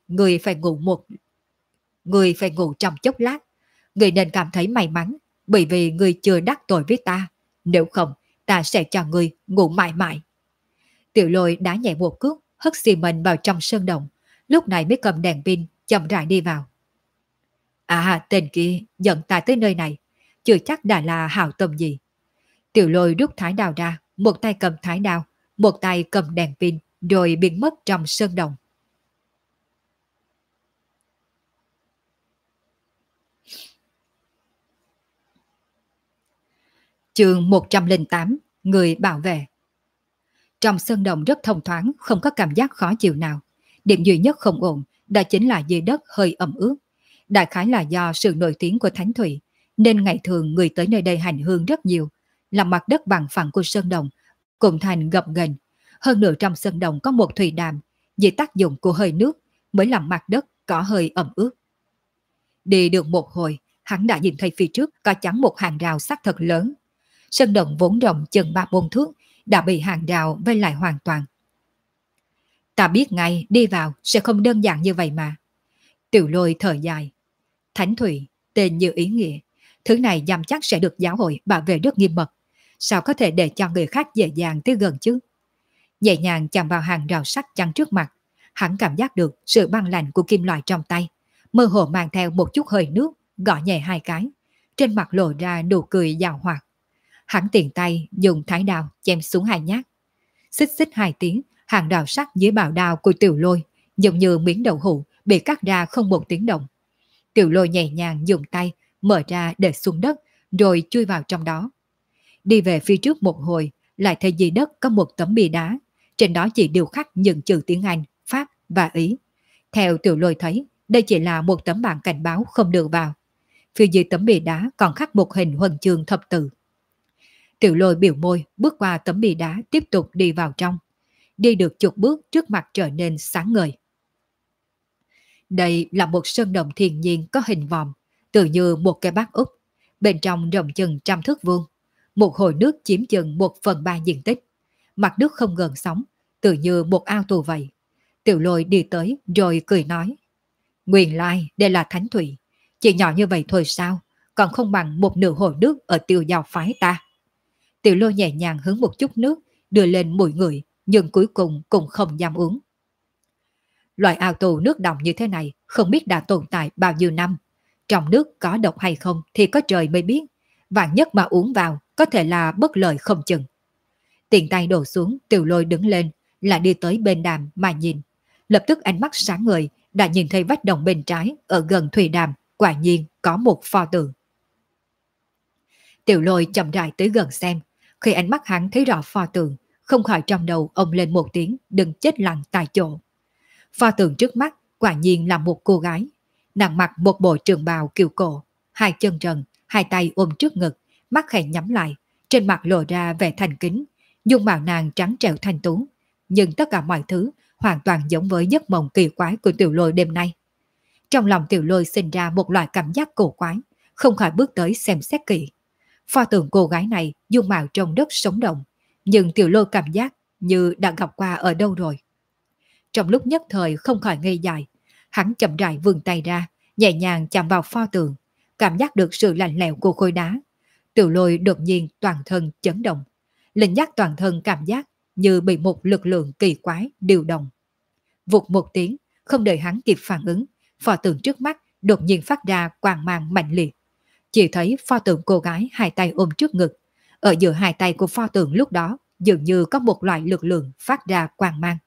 người phải ngủ trong chốc lát. Người nên cảm thấy may mắn, bởi vì người chưa đắc tội với ta. Nếu không, ta sẽ cho người ngủ mãi mãi. Tiểu Lôi đá nhẹ một cước, hất Simon vào trong sơn động. Lúc này mới cầm đèn pin, chậm rãi đi vào. À, tên kia dẫn ta tới nơi này, chưa chắc đã là hảo tâm gì. Tiểu Lôi rút thái đao ra, một tay cầm thái đao, một tay cầm đèn pin, rồi biến mất trong sơn động. Chương 108, người bảo vệ. Trong sơn động rất thông thoáng, không có cảm giác khó chịu nào. Điểm duy nhất không ổn, đó chính là dưới đất hơi ẩm ướt. Đại khái là do sự nổi tiếng của Thánh Thủy, nên ngày thường người tới nơi đây hành hương rất nhiều, làm mặt đất bằng phẳng của sơn động cũng thành gập ghềnh. Hơn nữa trong sơn động có một thủy đàm, dưới tác dụng của hơi nước mới làm mặt đất có hơi ẩm ướt. Đi được một hồi, hắn đã nhìn thấy phía trước có chắn một hàng rào sắt thật lớn. Sơn động vốn rộng chừng 3-4 thước đã bị hàng rào vây lại hoàn toàn. Ta biết ngay đi vào sẽ không đơn giản như vậy mà. Tiểu Lôi thở dài. Thánh Thủy, tên như ý nghĩa. Thứ này dám chắc sẽ được giáo hội bảo vệ rất nghiêm mật. Sao có thể để cho người khác dễ dàng tới gần chứ? Nhẹ nhàng chạm vào hàng rào sắt chắn trước mặt. Hắn cảm giác được sự băng lạnh của kim loại trong tay. Mơ hồ mang theo một chút hơi nước, gõ nhẹ hai cái. Trên mặt lộ ra nụ cười giảo hoạt. Hắn tiện tay dùng thái đao chém xuống hai nhát. Xích xích hai tiếng, hàng rào sắt dưới bào đao của Tiểu Lôi giống như miếng đậu hũ bị cắt ra không một tiếng động. Tiểu Lôi nhẹ nhàng dùng tay mở ra để xuống đất rồi chui vào trong đó. Đi về phía trước một hồi, lại thấy dưới đất có một tấm bia đá, trên đó chỉ điêu khắc những chữ tiếng Anh, Pháp và Ý. Theo Tiểu Lôi thấy, đây chỉ là một tấm bảng cảnh báo không được vào. Phía dưới tấm bia đá còn khắc một hình huân chương thập tự. Tiểu Lôi biểu môi bước qua tấm bia đá tiếp tục đi vào trong. Đi được chục bước trước mặt trở nên sáng ngời. Đây là một sơn động thiên nhiên có hình vòm, tự như một cái bát úp. Bên trong rộng chừng 100 thước vuông. Một hồ nước chiếm chừng 1/3 diện tích. Mặt nước không gần sóng, tự như một ao tù vậy. Tiểu Lôi đi tới rồi cười nói. Nguyên lai đây là Thánh Thủy. Chỉ nhỏ như vậy thôi sao, còn không bằng một nửa hồ nước ở Tiêu Giao phái ta. Tiểu Lôi nhẹ nhàng hứng một chút nước, đưa lên mũi người, nhưng cuối cùng cũng không dám uống. Loại ao tù nước đọng như thế này không biết đã tồn tại bao nhiêu năm. Trong nước có độc hay không thì có trời mới biết. Vạn nhất mà uống vào có thể là bất lợi không chừng. Tiền tay đổ xuống, Tiểu Lôi đứng lên, là đi tới bên đàm mà nhìn. Lập tức ánh mắt sáng ngời, đã nhìn thấy vách động bên trái ở gần thủy đàm, quả nhiên có một pho tượng. Tiểu Lôi chậm rãi tới gần xem, khi ánh mắt hắn thấy rõ pho tượng, không khỏi trong đầu ông lên một tiếng đừng chết lặng tại chỗ. Pho tượng trước mắt quả nhiên là một cô gái, nàng mặc một bộ trường bào kiều cổ, hai chân trần, hai tay ôm trước ngực, mắt khẽ nhắm lại, trên mặt lộ ra vẻ thành kính, dung mạo nàng trắng trẻo thanh tú, nhưng tất cả mọi thứ hoàn toàn giống với giấc mộng kỳ quái của Tiểu Lôi đêm nay. Trong lòng Tiểu Lôi sinh ra một loại cảm giác cổ quái, không khỏi bước tới xem xét kỹ. Pho tượng cô gái này dung mạo trông rất sống động, nhưng Tiểu Lôi cảm giác như đã gặp qua ở đâu rồi. Trong lúc nhất thời không khỏi ngây dại, hắn chậm rãi vươn tay ra, nhẹ nhàng chạm vào pho tượng, cảm giác được sự lạnh lẽo của khối đá. Tiểu Lôi đột nhiên toàn thân chấn động, linh giác toàn thân cảm giác như bị một lực lượng kỳ quái điều động. Vụt một tiếng, không đợi hắn kịp phản ứng, pho tượng trước mắt đột nhiên phát ra quang mang mạnh liệt. Chỉ thấy pho tượng cô gái hai tay ôm trước ngực, ở giữa hai tay của pho tượng lúc đó dường như có một loại lực lượng phát ra quang mang.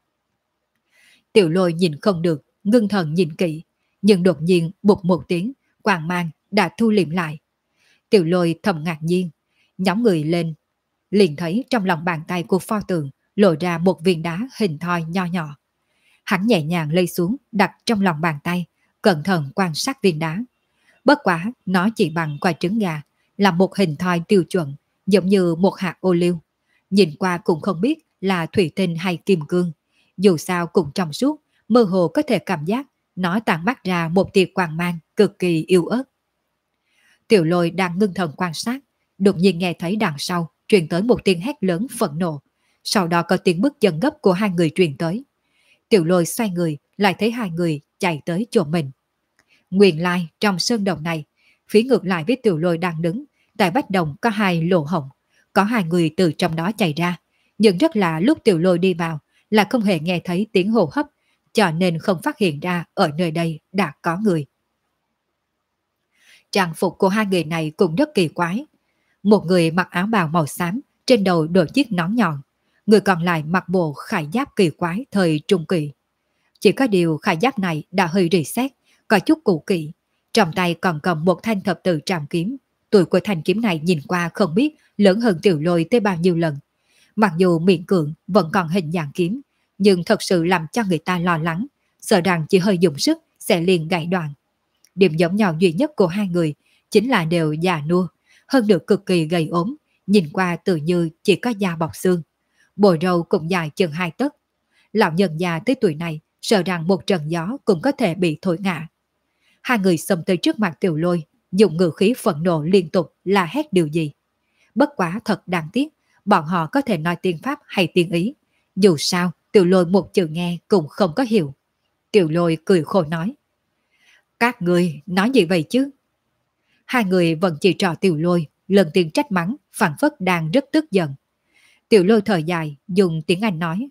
Tiểu Lôi nhìn không được, ngưng thần nhìn kỹ, nhưng đột nhiên bụt một tiếng, quang mang đã thu liệm lại. Tiểu Lôi thầm ngạc nhiên, nhóng người lên, liền thấy trong lòng bàn tay của pho tượng lộ ra một viên đá hình thoi nho nhỏ. Hắn nhẹ nhàng lấy xuống đặt trong lòng bàn tay, cẩn thận quan sát viên đá. Bất quá nó chỉ bằng quả trứng gà, là một hình thoi tiêu chuẩn, giống như một hạt ô liu. Nhìn qua cũng không biết là thủy tinh hay kim cương, dù sao cũng trong suốt, mơ hồ có thể cảm giác nó tản mát ra một tia quang mang cực kỳ yếu ớt. Tiểu Lôi đang ngưng thần quan sát, đột nhiên nghe thấy đằng sau truyền tới một tiếng hét lớn phẫn nộ, sau đó có tiếng bước chân gấp của hai người truyền tới. Tiểu Lôi xoay người, lại thấy hai người chạy tới chỗ mình. Nguyên lai trong sơn đồng này, phía ngược lại với Tiểu Lôi đang đứng, tại vách đồng có hai lỗ hổng, có hai người từ trong đó chạy ra, nhưng rất là lúc Tiểu Lôi đi vào là không hề nghe thấy tiếng hô hấp, cho nên không phát hiện ra ở nơi đây đã có người. Trang phục của hai người này cũng rất kỳ quái. Một người mặc áo bào màu xám, trên đầu đội chiếc nón nhọn, người còn lại mặc bộ khải giáp kỳ quái thời Trung Kỳ. Chỉ có điều khải giáp này đã hơi rỉ sét, có chút cũ kỹ, trong tay còn cầm một thanh thập tự trảm kiếm. Tuổi của thanh kiếm này nhìn qua không biết lớn hơn Tiểu Lôi tới bao nhiêu lần. Mặc dù miệng cưỡng vẫn còn hình dạng kiếm, nhưng thật sự làm cho người ta lo lắng, sợ rằng chỉ hơi dùng sức sẽ liền gãy đoạn. Điểm giống nhau duy nhất của hai người chính là đều già nua, hơn được cực kỳ gầy ốm, nhìn qua tự như chỉ có da bọc xương. Bộ râu cũng dài chừng 2 tấc. Lão nhân già tới tuổi này sợ rằng một trận gió cũng có thể bị thổi ngã. Hai người xông tới trước mặt Tiểu Lôi, dùng ngữ khí phẫn nộ liên tục la hét điều gì. Bất quá thật đáng tiếc, bọn họ có thể nói tiếng Pháp hay tiếng Ý. Dù sao, Tiểu Lôi một chữ nghe cũng không có hiểu. Tiểu Lôi cười khổ nói: "Các người nói gì vậy chứ?" Hai người vẫn chỉ trỏ Tiểu Lôi, lần tiếng trách mắng, phảng phất đang rất tức giận. Tiểu Lôi thở dài, dùng tiếng Anh nói: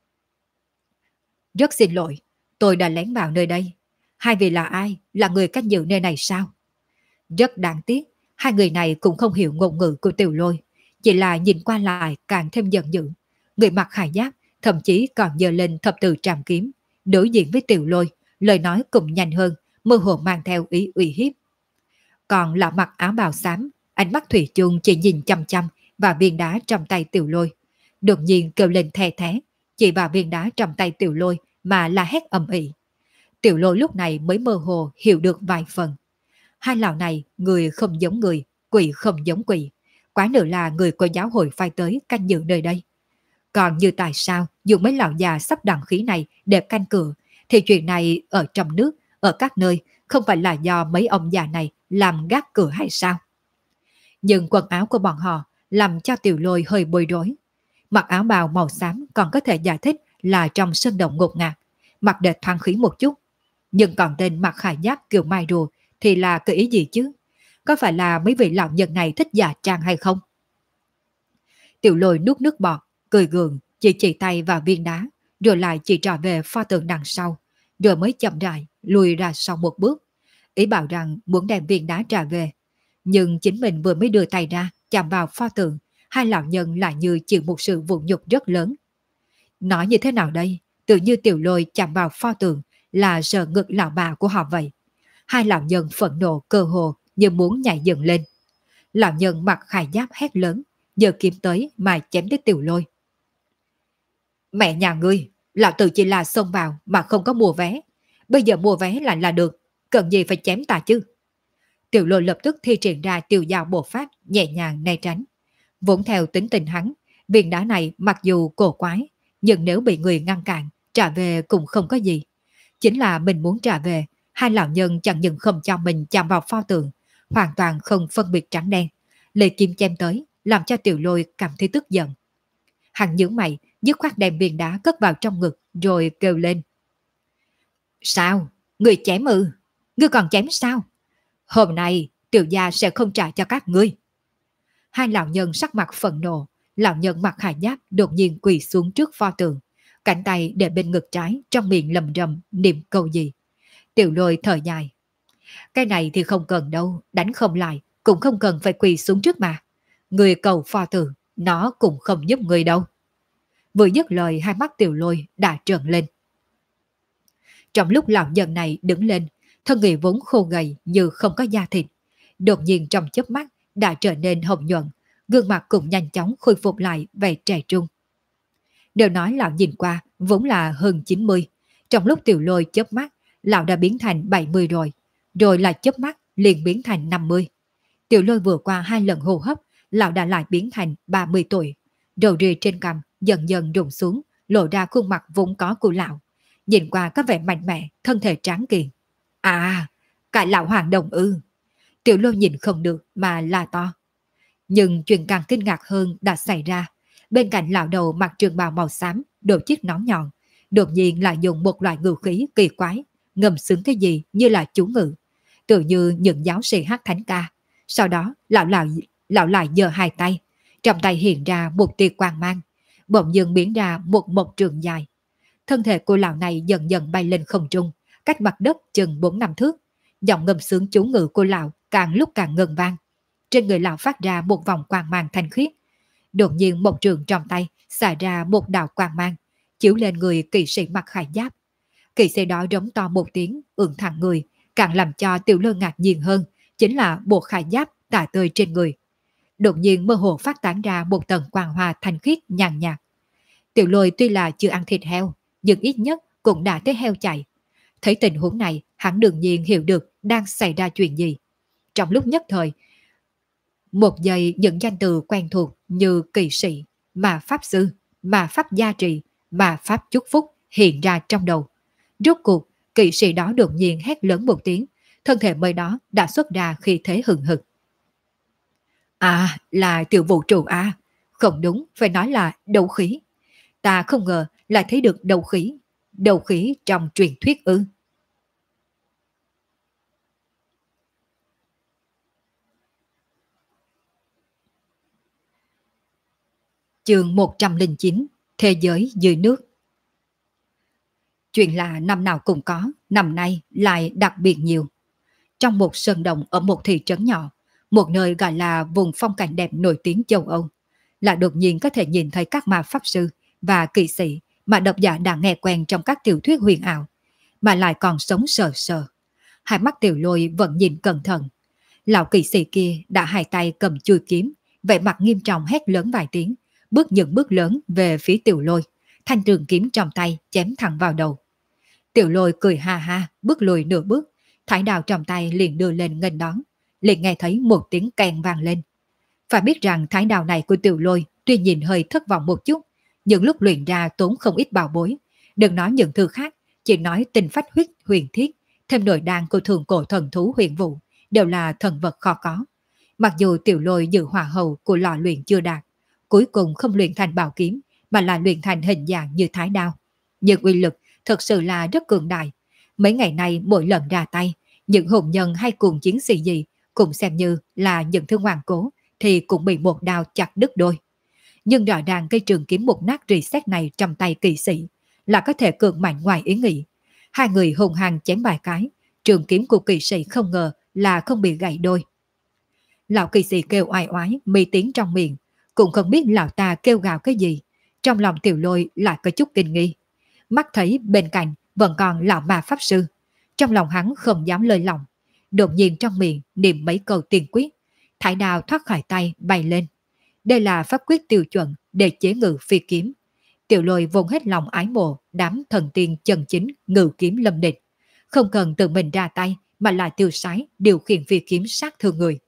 "Rất xin lỗi, tôi đã lén vào nơi đây. Hai vị là ai? Là người canh giữ nơi này sao?" Rất đáng tiếc, hai người này cũng không hiểu ngôn ngữ của Tiểu Lôi, chỉ là nhìn qua lại càng thêm giận dữ. Người mặc khải giáp, thậm chí còn giơ lên thập tự trảm kiếm, đối diện với Tiểu Lôi, lời nói cũng nhanh hơn, mơ hồ mang theo ý uy hiếp. Còn lão mặc áo bào xám, ánh mắt thủy chung chỉ nhìn chăm chăm vào viên đá trong tay Tiểu Lôi, đột nhiên kêu lên the thé, chỉ vào viên đá trong tay Tiểu Lôi mà la hét ầm ĩ. Tiểu Lôi lúc này mới mơ hồ hiểu được vài phần. Hai lão này, người không giống người, quỷ không giống quỷ, quái nữa là người của giáo hội phái tới canh giữ nơi đây. Còn như tại sao dùng mấy lão già sắp đằng khí này để canh cửa, thì chuyện này ở trong nước, ở các nơi, không phải là do mấy ông già này làm gác cửa hay sao? Nhưng quần áo của bọn họ làm cho Tiểu Lôi hơi bối rối. Mặc áo bào màu xám còn có thể giải thích là trong sơn động ngột ngạt, mặc để thoáng khí một chút. Nhưng còn tên mặc khải giáp kiểu mai rùa thì là cái ý gì chứ? Có phải là mấy vị lão nhân này thích giả trang hay không? Tiểu Lôi nuốt nước bọt, cười gượng, chỉ tay vào viên đá, rồi lại chỉ trò về pho tượng đằng sau, rồi mới chậm rãi lùi ra sau một bước, ý bảo rằng muốn đem viên đá trả về. Nhưng chính mình vừa mới đưa tay ra chạm vào pho tượng, hai lão nhân lại như chịu một sự vụn nhục rất lớn. Nói như thế nào đây? Tự như Tiểu Lôi chạm vào pho tượng là sờ ngực lão bà của họ vậy. Hai lão nhân phẫn nộ cơ hồ như muốn nhảy dựng lên. Lão nhân mặc khải giáp hét lớn, giơ kiếm tới mà chém tới Tiểu Lôi. Mẹ nhà ngươi, lão tử chỉ là xông vào mà không có mua vé. Bây giờ mua vé là được, cần gì phải chém ta chứ? Tiểu Lôi lập tức thi triển ra tiêu dao bộ pháp nhẹ nhàng né tránh. Vốn theo tính tình hắn, viên đá này mặc dù cổ quái, nhưng nếu bị người ngăn cản, trả về cũng không có gì. Chính là mình muốn trả về, hai lão nhân chẳng những không cho mình chạm vào pho tượng, hoàn toàn không phân biệt trắng đen. Lê Kim chém tới, làm cho Tiểu Lôi cảm thấy tức giận. Hắn nhướng mày, dứt khoát đem viên đá cất vào trong ngực, rồi kêu lên. Sao? Người chém ư? Ngươi còn chém sao? Hôm nay, tiểu gia sẽ không trả cho các ngươi. Hai lão nhân sắc mặt phẫn nộ, lão nhân mặc khải giáp đột nhiên quỳ xuống trước pho tượng, cánh tay để bên ngực trái, trong miệng lầm rầm niệm câu gì. Tiểu Lôi thở dài. Cái này thì không cần đâu, đánh không lại, cũng không cần phải quỳ xuống trước mà. Người cầu pho tượng, nó cũng không giúp người đâu. Vừa dứt lời, hai mắt Tiểu Lôi đã trợn lên. Trong lúc lão nhân này đứng lên, thân người vốn khô gầy như không có da thịt, đột nhiên trong chớp mắt đã trở nên hồng nhuận, gương mặt cũng nhanh chóng khôi phục lại vẻ trẻ trung. Đều nói lão nhìn qua vốn là hơn 90, trong lúc Tiểu Lôi chớp mắt, lão đã biến thành 70 rồi là chớp mắt liền biến thành 50. Tiểu Lôi vừa qua 2 lần hô hấp, lão đã lại biến thành 30 tuổi. Đầu rìa trên cằm dần dần rụng xuống, lộ ra khuôn mặt vốn có của lão. Nhìn qua có vẻ mạnh mẽ, thân thể tráng kiện. À, cả lão hoàng đồng ư. Tiểu Lôi nhìn không được mà la to. Nhưng chuyện càng kinh ngạc hơn đã xảy ra. Bên cạnh lão đầu mặc trường bào màu xám, đội chiếc nón nhọn, đột nhiên lại dùng một loại ngữ khí kỳ quái, ngầm xứng cái gì như là chú ngữ, tự như những giáo sĩ hát thánh ca. Sau đó lão lại giơ hai tay, trong tay hiện ra một tia quang mang, bỗng dưng biến ra một mộc trường dài. Thân thể của lão này dần dần bay lên không trung, cách mặt đất chừng 4-5 thước. Giọng ngâm sướng chú ngữ của lão càng lúc càng ngân vang. Trên người lão phát ra một vòng quang mang thanh khiết. Đột nhiên một trường trong tay xả ra một đạo quang mang, chiếu lên người kỵ sĩ mặc khải giáp. Kỵ sĩ đó rống to một tiếng, ưỡn thẳng người, càng làm cho Tiểu Lôi ngạc nhiên hơn, chính là bộ khải giáp tả tơi trên người. Đột nhiên mơ hồ phát tán ra một tầng quang hoa thanh khiết nhàn nhạt. Tiểu Lôi tuy là chưa ăn thịt heo, nhưng ít nhất cũng đã thấy heo chạy. Thấy tình huống này, hắn đương nhiên hiểu được đang xảy ra chuyện gì. Trong lúc nhất thời, một giây những danh từ quen thuộc như kỵ sĩ, mà pháp sư, mà pháp gia trì, mà pháp chúc phúc hiện ra trong đầu. Rốt cuộc, kỵ sĩ đó đột nhiên hét lớn một tiếng, thân thể mới đó đã xuất ra khi thế hừng hực. À, là tiểu vũ trụ à? Không đúng, phải nói là đấu khí. Ta không ngờ lại thấy được đấu khí. Đấu khí trong truyền thuyết ư? Chương 109, Thế giới dưới nước. Chuyện là năm nào cũng có, năm nay lại đặc biệt nhiều. Trong một sơn động ở một thị trấn nhỏ, một nơi gọi là vùng phong cảnh đẹp nổi tiếng châu Âu, là đột nhiên có thể nhìn thấy các ma pháp sư và kỵ sĩ mà độc giả đã nghe quen trong các tiểu thuyết huyền ảo, mà lại còn sống sờ sờ. Hai mắt Tiểu Lôi vẫn nhìn cẩn thận. Lão kỵ sĩ kia đã hai tay cầm chuôi kiếm, vẻ mặt nghiêm trọng hét lớn vài tiếng, bước những bước lớn về phía Tiểu Lôi, thanh trường kiếm trong tay chém thẳng vào đầu. Tiểu Lôi cười ha ha, bước lùi nửa bước, thải đào trong tay liền đưa lên nghênh đón, liền nghe thấy một tiếng kèn vang lên. Phải biết rằng thái đào này của Tiểu Lôi tuy nhìn hơi thất vọng một chút, nhưng lúc luyện ra tốn không ít bảo bối. Đừng nói những thứ khác, chỉ nói tinh phách huyết huyền thiết, thêm nội đan của thường cổ thần thú huyền vũ, đều là thần vật khó có. Mặc dù Tiểu Lôi dự hỏa hầu của lò luyện chưa đạt, cuối cùng không luyện thành bảo kiếm, mà là luyện thành hình dạng như thái đao. Nhưng uy lực thật sự là rất cường đại. Mấy ngày nay mỗi lần ra tay, những hùng nhân hay cùng chiến sĩ gì cũng xem như là những thứ ngoan cố, thì cũng bị một đao chặt đứt đôi. Nhưng rõ ràng cây trường kiếm một nát rỉ sét này trong tay kỵ sĩ là có thể cường mạnh ngoài ý nghĩ. Hai người hùng hăng chém vài cái, trường kiếm của kỵ sĩ không ngờ là không bị gãy đôi. Lão kỵ sĩ kêu oai oái, mi tiếng trong miệng, cũng không biết lão ta kêu gào cái gì. Trong lòng Tiểu Lôi lại có chút kinh nghi. Mắt thấy bên cạnh vẫn còn lão ma pháp sư, trong lòng hắn không dám lơi lòng. Đột nhiên trong miệng niệm mấy câu tiên quyết, thải đao thoát khỏi tay bay lên. Đây là pháp quyết tiêu chuẩn để chế ngự phi kiếm. Tiểu Lôi vốn hết lòng ái mộ đám thần tiên chân chính ngự kiếm lâm địch, không cần tự mình ra tay mà lại tiêu sái điều khiển phi kiếm sát thương người.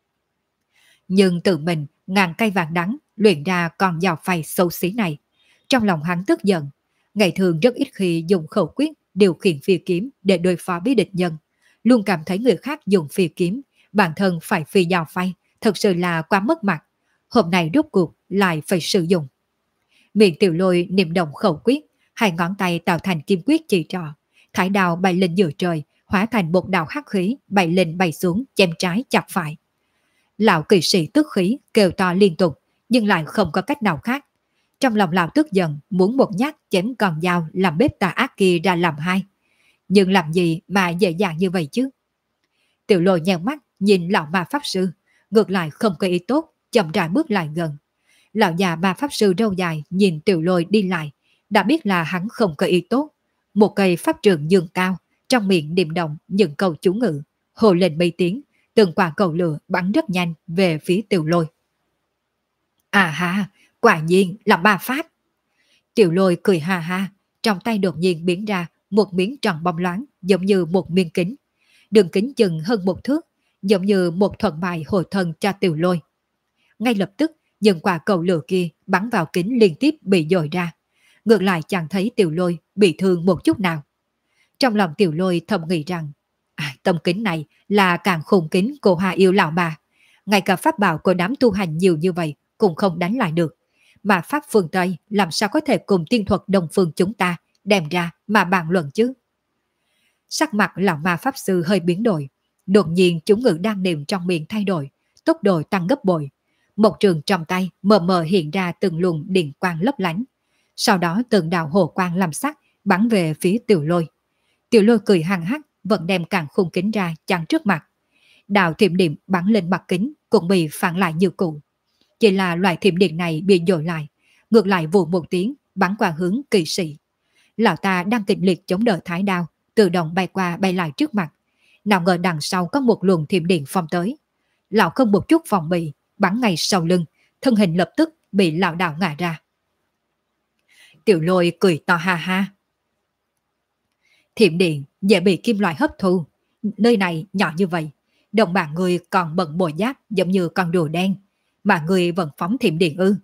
Nhưng tự mình ngàn cây vàng đắng luyện ra con dao phay xấu xí này. Trong lòng hắn tức giận, ngày thường rất ít khi dùng khẩu quyết điều khiển phi kiếm để đối phó với địch nhân. Luôn cảm thấy người khác dùng phi kiếm, bản thân phải phi dao phay, thật sự là quá mất mặt. Hôm nay rốt cuộc lại phải sử dụng. Miệng Tiểu Lôi niệm động khẩu quyết, hai ngón tay tạo thành kim quyết chỉ trỏ. Thải đao bay lên giữa trời, hóa thành một đạo hắc khí bay lên bay xuống, chém trái chặt phải. Lão kỵ sĩ tức khí kêu to liên tục, nhưng lại không có cách nào khác. Trong lòng lão tức giận, muốn một nhát chém con dao làm bếp tà ác kia ra làm hai. Nhưng làm gì mà dễ dàng như vậy chứ? Tiểu Lôi nheo mắt nhìn lão ma pháp sư, ngược lại không có ý tốt, chậm rãi bước lại gần. Lão già ma pháp sư râu dài nhìn Tiểu Lôi đi lại, đã biết là hắn không có ý tốt. Một cây pháp trường dương cao, trong miệng niệm động những câu chú ngữ, hồ lên mấy tiếng, từng quả cầu lửa bắn rất nhanh về phía Tiểu Lôi. À ha, quả nhiên là ma pháp. Tiểu Lôi cười ha ha, trong tay đột nhiên biến ra một miếng tròn bóng loáng giống như một miếng kính. Đường kính chừng hơn một thước, giống như một thuận bài hồi thân cho Tiểu Lôi. Ngay lập tức, những quả cầu lửa kia bắn vào kính liên tiếp bị dội ra. Ngược lại chẳng thấy Tiểu Lôi bị thương một chút nào. Trong lòng Tiểu Lôi thầm nghĩ rằng, tấm kính này là càng khủng kính của Hà Yêu lão bà. Ngay cả pháp bảo của đám tu hành nhiều như vậy cũng không đánh lại được. Mà pháp phương Tây làm sao có thể cùng tiên thuật đồng phương chúng ta đem ra mà bàn luận chứ? Sắc mặt lão ma pháp sư hơi biến đổi. Đột nhiên chúng ngữ đang niệm trong miệng thay đổi, tốc độ tăng gấp bội. Một trường trong tay mờ mờ hiện ra từng luồng điện quang lấp lánh. Sau đó từng đạo hồ quang làm sắc bắn về phía Tiểu Lôi. Tiểu Lôi cười hăng hắc, vẫn đem càng khung kính ra chắn trước mặt. Đạo thiểm điện bắn lên mặt kính cũng bị phản lại như cũ. Chỉ là loại thiểm điện này bị dội lại, ngược lại vù một tiếng bắn qua hướng kỵ sĩ. Lão ta đang kịch liệt chống đỡ thái đao, tự động bay qua bay lại trước mặt. Nào ngờ đằng sau có một luồng thiểm điện phong tới. Lão không một chút phòng bị, bắn ngay sau lưng, thân hình lập tức bị lão đảo ngã ra. Tiểu Lôi cười to ha ha. Thiểm điện dễ bị kim loại hấp thu, nơi này nhỏ như vậy, đồng bạn người còn bận bồi giáp giống như con rùa đen, mà người vẫn phóng thiểm điện ư?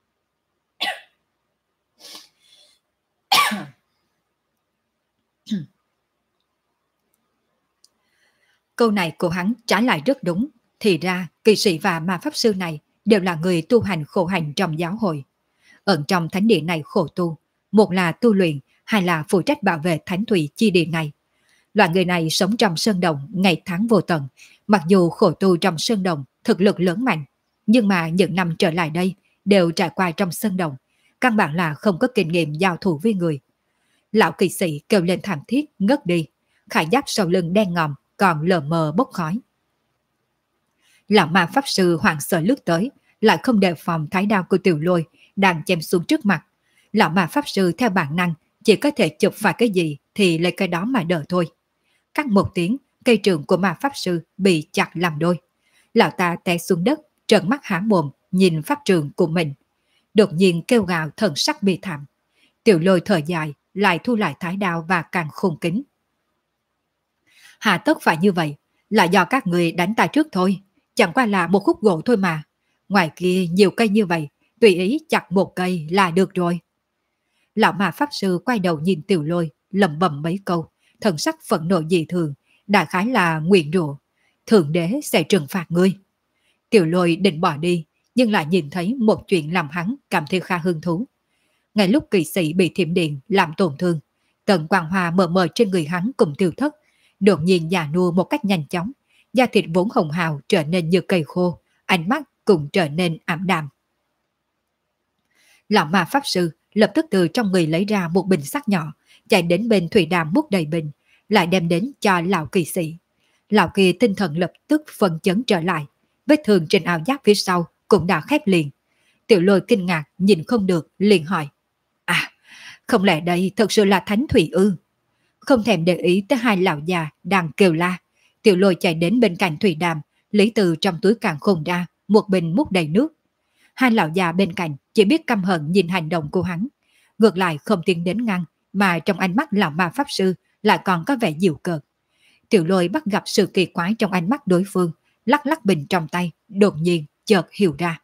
Câu này của hắn trả lại rất đúng. Thì ra kỳ sĩ và ma pháp sư này đều là người tu hành khổ hành trong giáo hội. Ở trong thánh địa này khổ tu, một là tu luyện, hai là phụ trách bảo vệ thánh thủy chi địa này. Loại người này sống trong sơn đồng ngày tháng vô tận. Mặc dù khổ tu trong sơn đồng thực lực lớn mạnh, nhưng mà những năm trở lại đây đều trải qua trong sơn đồng, căn bản là không có kinh nghiệm giao thủ với người. Lão kỳ sĩ kêu lên thảm thiết ngất đi, khải giáp sau lưng đen ngòm còn lờ mờ bốc khói. Lão ma pháp sư hoảng sợ lướt tới, lại không đề phòng thái đao của Tiểu Lôi đang chém xuống trước mặt. Lão ma pháp sư theo bản năng chỉ có thể chụp phải cái gì thì lấy cái đó mà đỡ thôi. Cắt một tiếng, cây trường của ma pháp sư bị chặt làm đôi. Lão ta té xuống đất, trợn mắt há mồm nhìn pháp trường của mình. Đột nhiên kêu gào thần sắc bi thảm. Tiểu Lôi thở dài, lại thu lại thái đao và càng khung kính. Hà tất phải như vậy, là do các người đánh ta trước thôi, chẳng qua là một khúc gỗ thôi mà. Ngoài kia nhiều cây như vậy, tùy ý chặt một cây là được rồi. Lão ma pháp sư quay đầu nhìn Tiểu Lôi, lẩm bẩm mấy câu, thần sắc phẫn nộ dị thường, đại khái là nguyện rủa, thượng đế sẽ trừng phạt ngươi. Tiểu Lôi định bỏ đi, nhưng lại nhìn thấy một chuyện làm hắn cảm thấy khá hứng thú. Ngay lúc kỳ sĩ bị thiểm điện làm tổn thương, tận quang hoa mờ mờ trên người hắn cùng tiêu thất, đột nhiên già nua một cách nhanh chóng, da thịt vốn hồng hào trở nên như cây khô, ánh mắt cũng trở nên ảm đạm. Lão ma pháp sư lập tức từ trong người lấy ra một bình sắt nhỏ, chạy đến bên thủy đàm múc đầy bình, lại đem đến cho lão kỳ sĩ. Lão kia tinh thần lập tức phân chấn trở lại, vết thương trên áo giáp phía sau cũng đã khép liền. Tiểu Lôi kinh ngạc nhìn không được, liền hỏi: không lẽ đây thật sự là thánh thủy ư? Không thèm để ý tới hai lão già đang kêu la, Tiểu Lôi chạy đến bên cạnh thủy đàm, lấy từ trong túi càn khôn ra một bình múc đầy nước. Hai lão già bên cạnh chỉ biết căm hận nhìn hành động của hắn, ngược lại không tiến đến ngăn, mà trong ánh mắt lão ma pháp sư lại còn có vẻ dịu cợt. Tiểu Lôi bắt gặp sự kỳ quái trong ánh mắt đối phương, lắc lắc bình trong tay, đột nhiên chợt hiểu ra.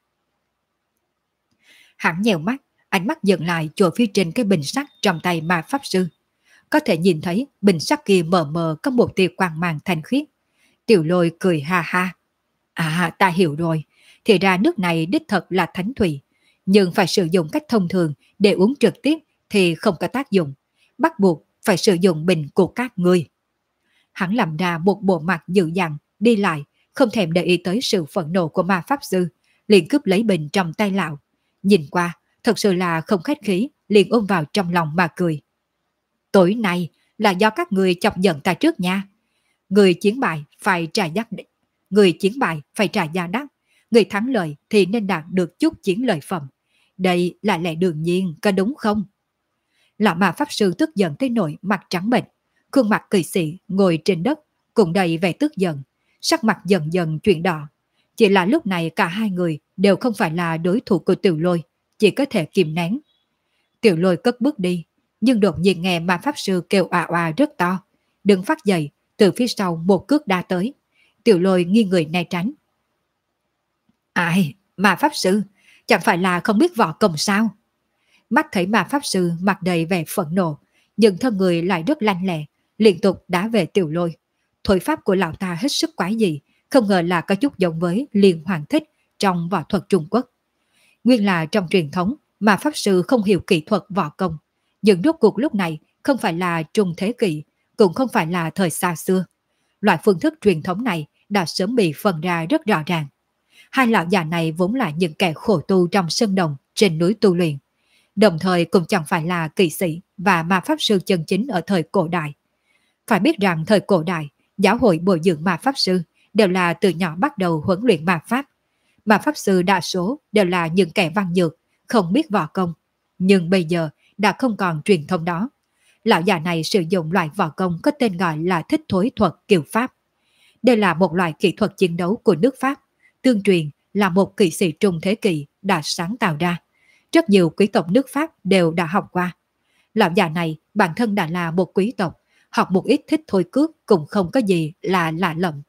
Hắn nhèo mắt, ánh mắt dừng lại chỗ phía trên cái bình sắt trong tay ma pháp sư. Có thể nhìn thấy bình sắt kia mờ mờ có một tia quang mang thanh khiết. Tiểu Lôi cười ha ha. À, ta hiểu rồi, thì ra nước này đích thật là thánh thủy, nhưng phải sử dụng cách thông thường để uống trực tiếp thì không có tác dụng, bắt buộc phải sử dụng bình của các ngươi. Hắn làm ra một bộ mặt dữ dằn, đi lại, không thèm để ý tới sự phẫn nộ của ma pháp sư, liền cướp lấy bình trong tay lão. Nhìn qua, thật sự là không khách khí, liền ôm vào trong lòng mà cười. Tối nay là do các người chọc giận ta trước nha. Người chiến bại phải trả giá người chiến bại phải trả giá đắt, người thắng lợi thì nên đạt được chút chiến lợi phẩm. Đây là lẽ đương nhiên, có đúng không? Lão ma pháp sư tức giận tới nỗi mặt trắng bệch, khuôn mặt kỳ sĩ ngồi trên đất, cũng đầy vẻ tức giận, sắc mặt dần dần chuyển đỏ. Chỉ là lúc này cả hai người đều không phải là đối thủ của Tiểu Lôi, chỉ có thể kìm nén. Tiểu Lôi cất bước đi, nhưng đột nhiên nghe ma pháp sư kêu oà oà rất to, đứng phát dậy, từ phía sau một cước đá tới. Tiểu Lôi nghiêng người né tránh. Ai, ma pháp sư, chẳng phải là không biết võ công sao? Mắt thấy ma pháp sư mặt đầy vẻ phẫn nộ, nhưng thân người lại rất lanh lẹ, liên tục đá về Tiểu Lôi. Thổi pháp của lão ta hết sức quái dị, không ngờ là có chút giống với Liên Hoàng Thích trong võ thuật Trung Quốc. Nguyên là trong truyền thống, ma pháp sư không hiểu kỹ thuật võ công, nhưng rốt cuộc lúc này không phải là trung thế kỷ, cũng không phải là thời xa xưa. Loại phương thức truyền thống này đã sớm bị phân ra rất rõ ràng. Hai lão già này vốn là những kẻ khổ tu trong sơn đồng trên núi tu luyện, đồng thời cũng chẳng phải là kỵ sĩ và ma pháp sư chân chính ở thời cổ đại. Phải biết rằng thời cổ đại, giáo hội bồi dưỡng ma pháp sư đều là từ nhỏ bắt đầu huấn luyện ma pháp. Ma pháp sư đa số đều là những kẻ văn nhược, không biết võ công. Nhưng bây giờ đã không còn truyền thống đó. Lão già này sử dụng loại võ công có tên gọi là thích thối thuật kiều pháp. Đây là một loại kỹ thuật chiến đấu của nước Pháp, tương truyền là một kỵ sĩ trung thế kỷ đã sáng tạo ra. Rất nhiều quý tộc nước Pháp đều đã học qua. Lão già này bản thân đã là một quý tộc, học một ít thích thôi cước cũng không có gì là lạ lẫm.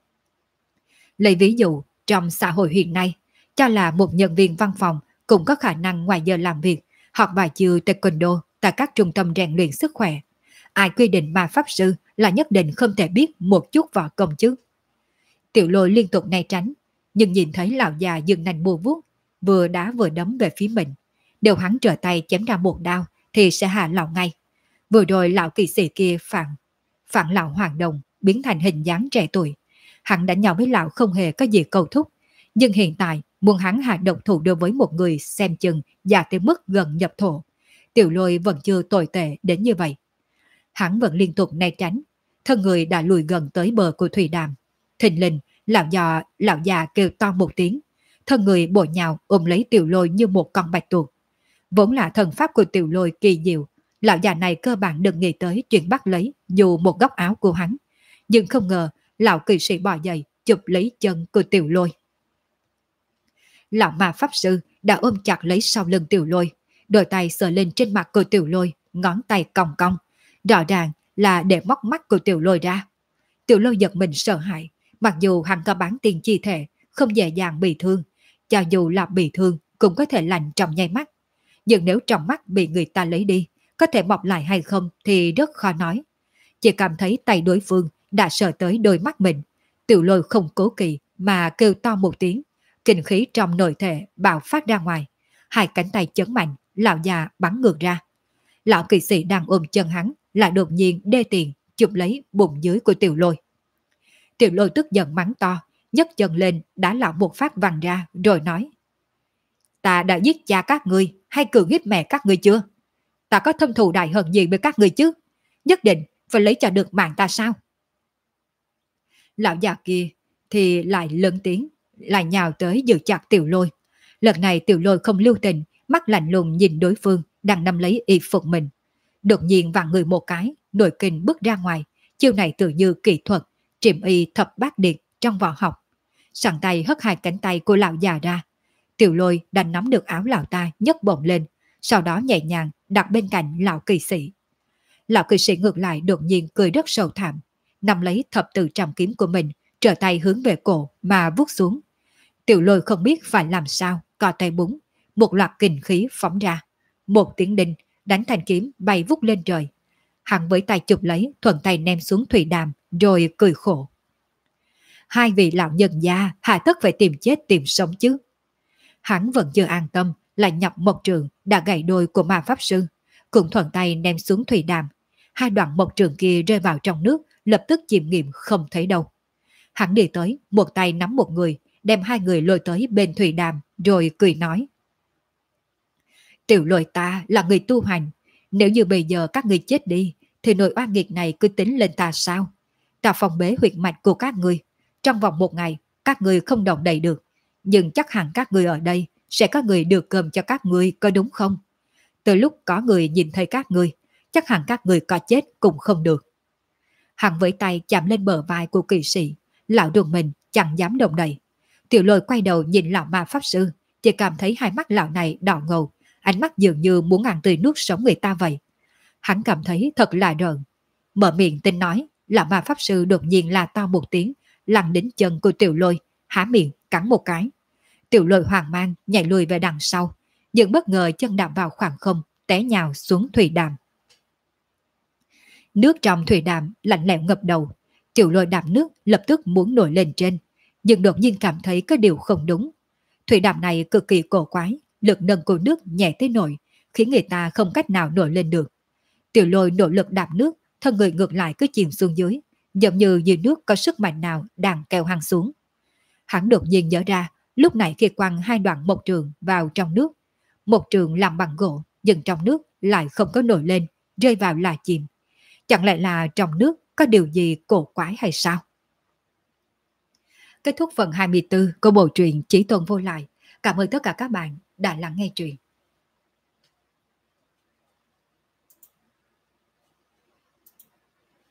Lấy ví dụ, trong xã hội hiện nay, cho là một nhân viên văn phòng cũng có khả năng ngoài giờ làm việc, học vài chiều taekwondo tại các trung tâm rèn luyện sức khỏe. Ai quy định ma pháp sư là nhất định không thể biết một chút võ công chứ? Tiểu Lôi liên tục né tránh, nhưng nhìn thấy lão già dừng nành bùa vuốt, vừa đá vừa đấm về phía mình. Đều hắn trở tay chém ra một đao thì sẽ hạ lão ngay. Vừa rồi lão kỵ sĩ kia phản lão hoàng đồng biến thành hình dáng trẻ tuổi. Hắn đánh nhau với lão không hề có gì cầu thúc, nhưng hiện tại muốn hắn hạ độc thủ đối với một người xem chừng già tới mức gần nhập thổ. Tiểu Lôi vẫn chưa tồi tệ đến như vậy. Hắn vẫn liên tục né tránh, thân người đã lùi gần tới bờ của thủy đàm. Thình lình, lão già kêu to một tiếng, thân người bổ nhào ôm lấy Tiểu Lôi như một con bạch tuộc. Vốn là thần pháp của Tiểu Lôi kỳ diệu, lão già này cơ bản đừng nghĩ tới chuyện bắt lấy dù một góc áo của hắn, nhưng không ngờ lão kỵ sĩ bò dậy chụp lấy chân của Tiểu Lôi. Lão ma pháp sư đã ôm chặt lấy sau lưng Tiểu Lôi, đôi tay sờ lên trên mặt của Tiểu Lôi, ngón tay cong cong, rõ ràng là để móc mắt của Tiểu Lôi ra. Tiểu Lôi giật mình sợ hãi, mặc dù hắn có bán tiền chi thể, không dễ dàng bị thương, cho dù là bị thương cũng có thể lành trong nháy mắt. Nhưng nếu trong mắt bị người ta lấy đi, có thể mọc lại hay không thì rất khó nói. Chỉ cảm thấy tay đối phương đã sờ tới đôi mắt mình. Tiểu Lôi không cố kỵ mà kêu to một tiếng, kinh khí trong nội thể bạo phát ra ngoài. Hai cánh tay chấn mạnh, lão già bắn ngược ra. Lão kỵ sĩ đang ôm chân hắn lại đột nhiên đê tiền chụp lấy bụng dưới của Tiểu Lôi. Tiểu Lôi tức giận mắng to, nhấc chân lên đá lão một phát văng ra rồi nói: Ta đã giết cha các ngươi hay cường hiếp mẹ các ngươi chưa? Ta có thâm thù đại hận gì với các ngươi chứ? Nhất định phải lấy cho được mạng ta sao? Lão già kia thì lại lớn tiếng, lại nhào tới giữ chặt Tiểu Lôi. Lần này Tiểu Lôi không lưu tình, mắt lạnh lùng nhìn đối phương đang nắm lấy y phục mình. Đột nhiên vặn người một cái, nội kinh bước ra ngoài. Chiêu này tự như kỹ thuật triểm y thập bát điệt trong võ học. Sẵn tay hất hai cánh tay của lão già ra. Tiểu Lôi đã nắm được áo lão ta nhấc bổng lên, sau đó nhẹ nhàng đặt bên cạnh lão kỳ sĩ. Lão kỳ sĩ ngược lại đột nhiên cười rất sầu thảm, nắm lấy thập tự trăm kiếm của mình, trở tay hướng về cổ mà vuốt xuống. Tiểu Lôi không biết phải làm sao, co tay búng, một loạt kình khí phóng ra. Một tiếng đinh, đánh thanh kiếm bay vút lên trời. Hắn với tay chụp lấy, thuận tay ném xuống thủy đàm, rồi cười khổ. Hai vị lão nhân gia hạ tất phải tìm chết tìm sống chứ. Hắn vẫn chưa an tâm, lại nhập một trường đã gãy đôi của ma pháp sư, cũng thuận tay ném xuống thủy đàm. Hai đoạn một trường kia rơi vào trong nước, lập tức chìm nghiệm không thấy đâu. Hắn đi tới, một tay nắm một người, đem hai người lôi tới bên thủy đàm, rồi cười nói. Tiểu Lôi ta là người tu hành, nếu như bây giờ các người chết đi, thì nỗi oan nghiệt này cứ tính lên ta sao? Ta phong bế huyệt mạch của các người, trong vòng một ngày, các người không động đậy được, nhưng chắc hẳn các người ở đây sẽ có người đưa cơm cho các người, có đúng không? Từ lúc có người nhìn thấy các người, chắc hẳn các người có chết cũng không được. Hắn với tay chạm lên bờ vai của kỳ sĩ, lão đùng mình chẳng dám động đậy. Tiểu Lôi quay đầu nhìn lão ma pháp sư, chỉ cảm thấy hai mắt lão này đỏ ngầu, ánh mắt dường như muốn ăn tươi nuốt sống người ta vậy. Hắn cảm thấy thật là rợn. Mở miệng tin nói, lão ma pháp sư đột nhiên la to một tiếng, lăn đến chân của Tiểu Lôi, há miệng cắn một cái. Tiểu Lôi hoang mang nhảy lùi về đằng sau, nhưng bất ngờ chân đạp vào khoảng không, té nhào xuống thủy đàm. Nước trong thủy đàm lạnh lẽo ngập đầu. Tiểu Lôi đạp nước lập tức muốn nổi lên trên, nhưng đột nhiên cảm thấy có điều không đúng. Thủy đàm này cực kỳ cổ quái, lực nâng của nước nhẹ tới nổi, khiến người ta không cách nào nổi lên được. Tiểu Lôi nỗ lực đạp nước, thân người ngược lại cứ chìm xuống dưới, giống như dưới nước có sức mạnh nào đang kéo hắn xuống. Hắn đột nhiên nhớ ra, lúc nãy khi quăng hai đoạn một trường vào trong nước, một trường làm bằng gỗ, nhưng trong nước lại không có nổi lên, rơi vào là chìm. Chẳng lẽ là trong nước có điều gì cổ quái hay sao? Kết thúc phần 24 của bộ truyện Chí Tôn Vô Lại. Cảm ơn tất cả các bạn đã lắng nghe truyện.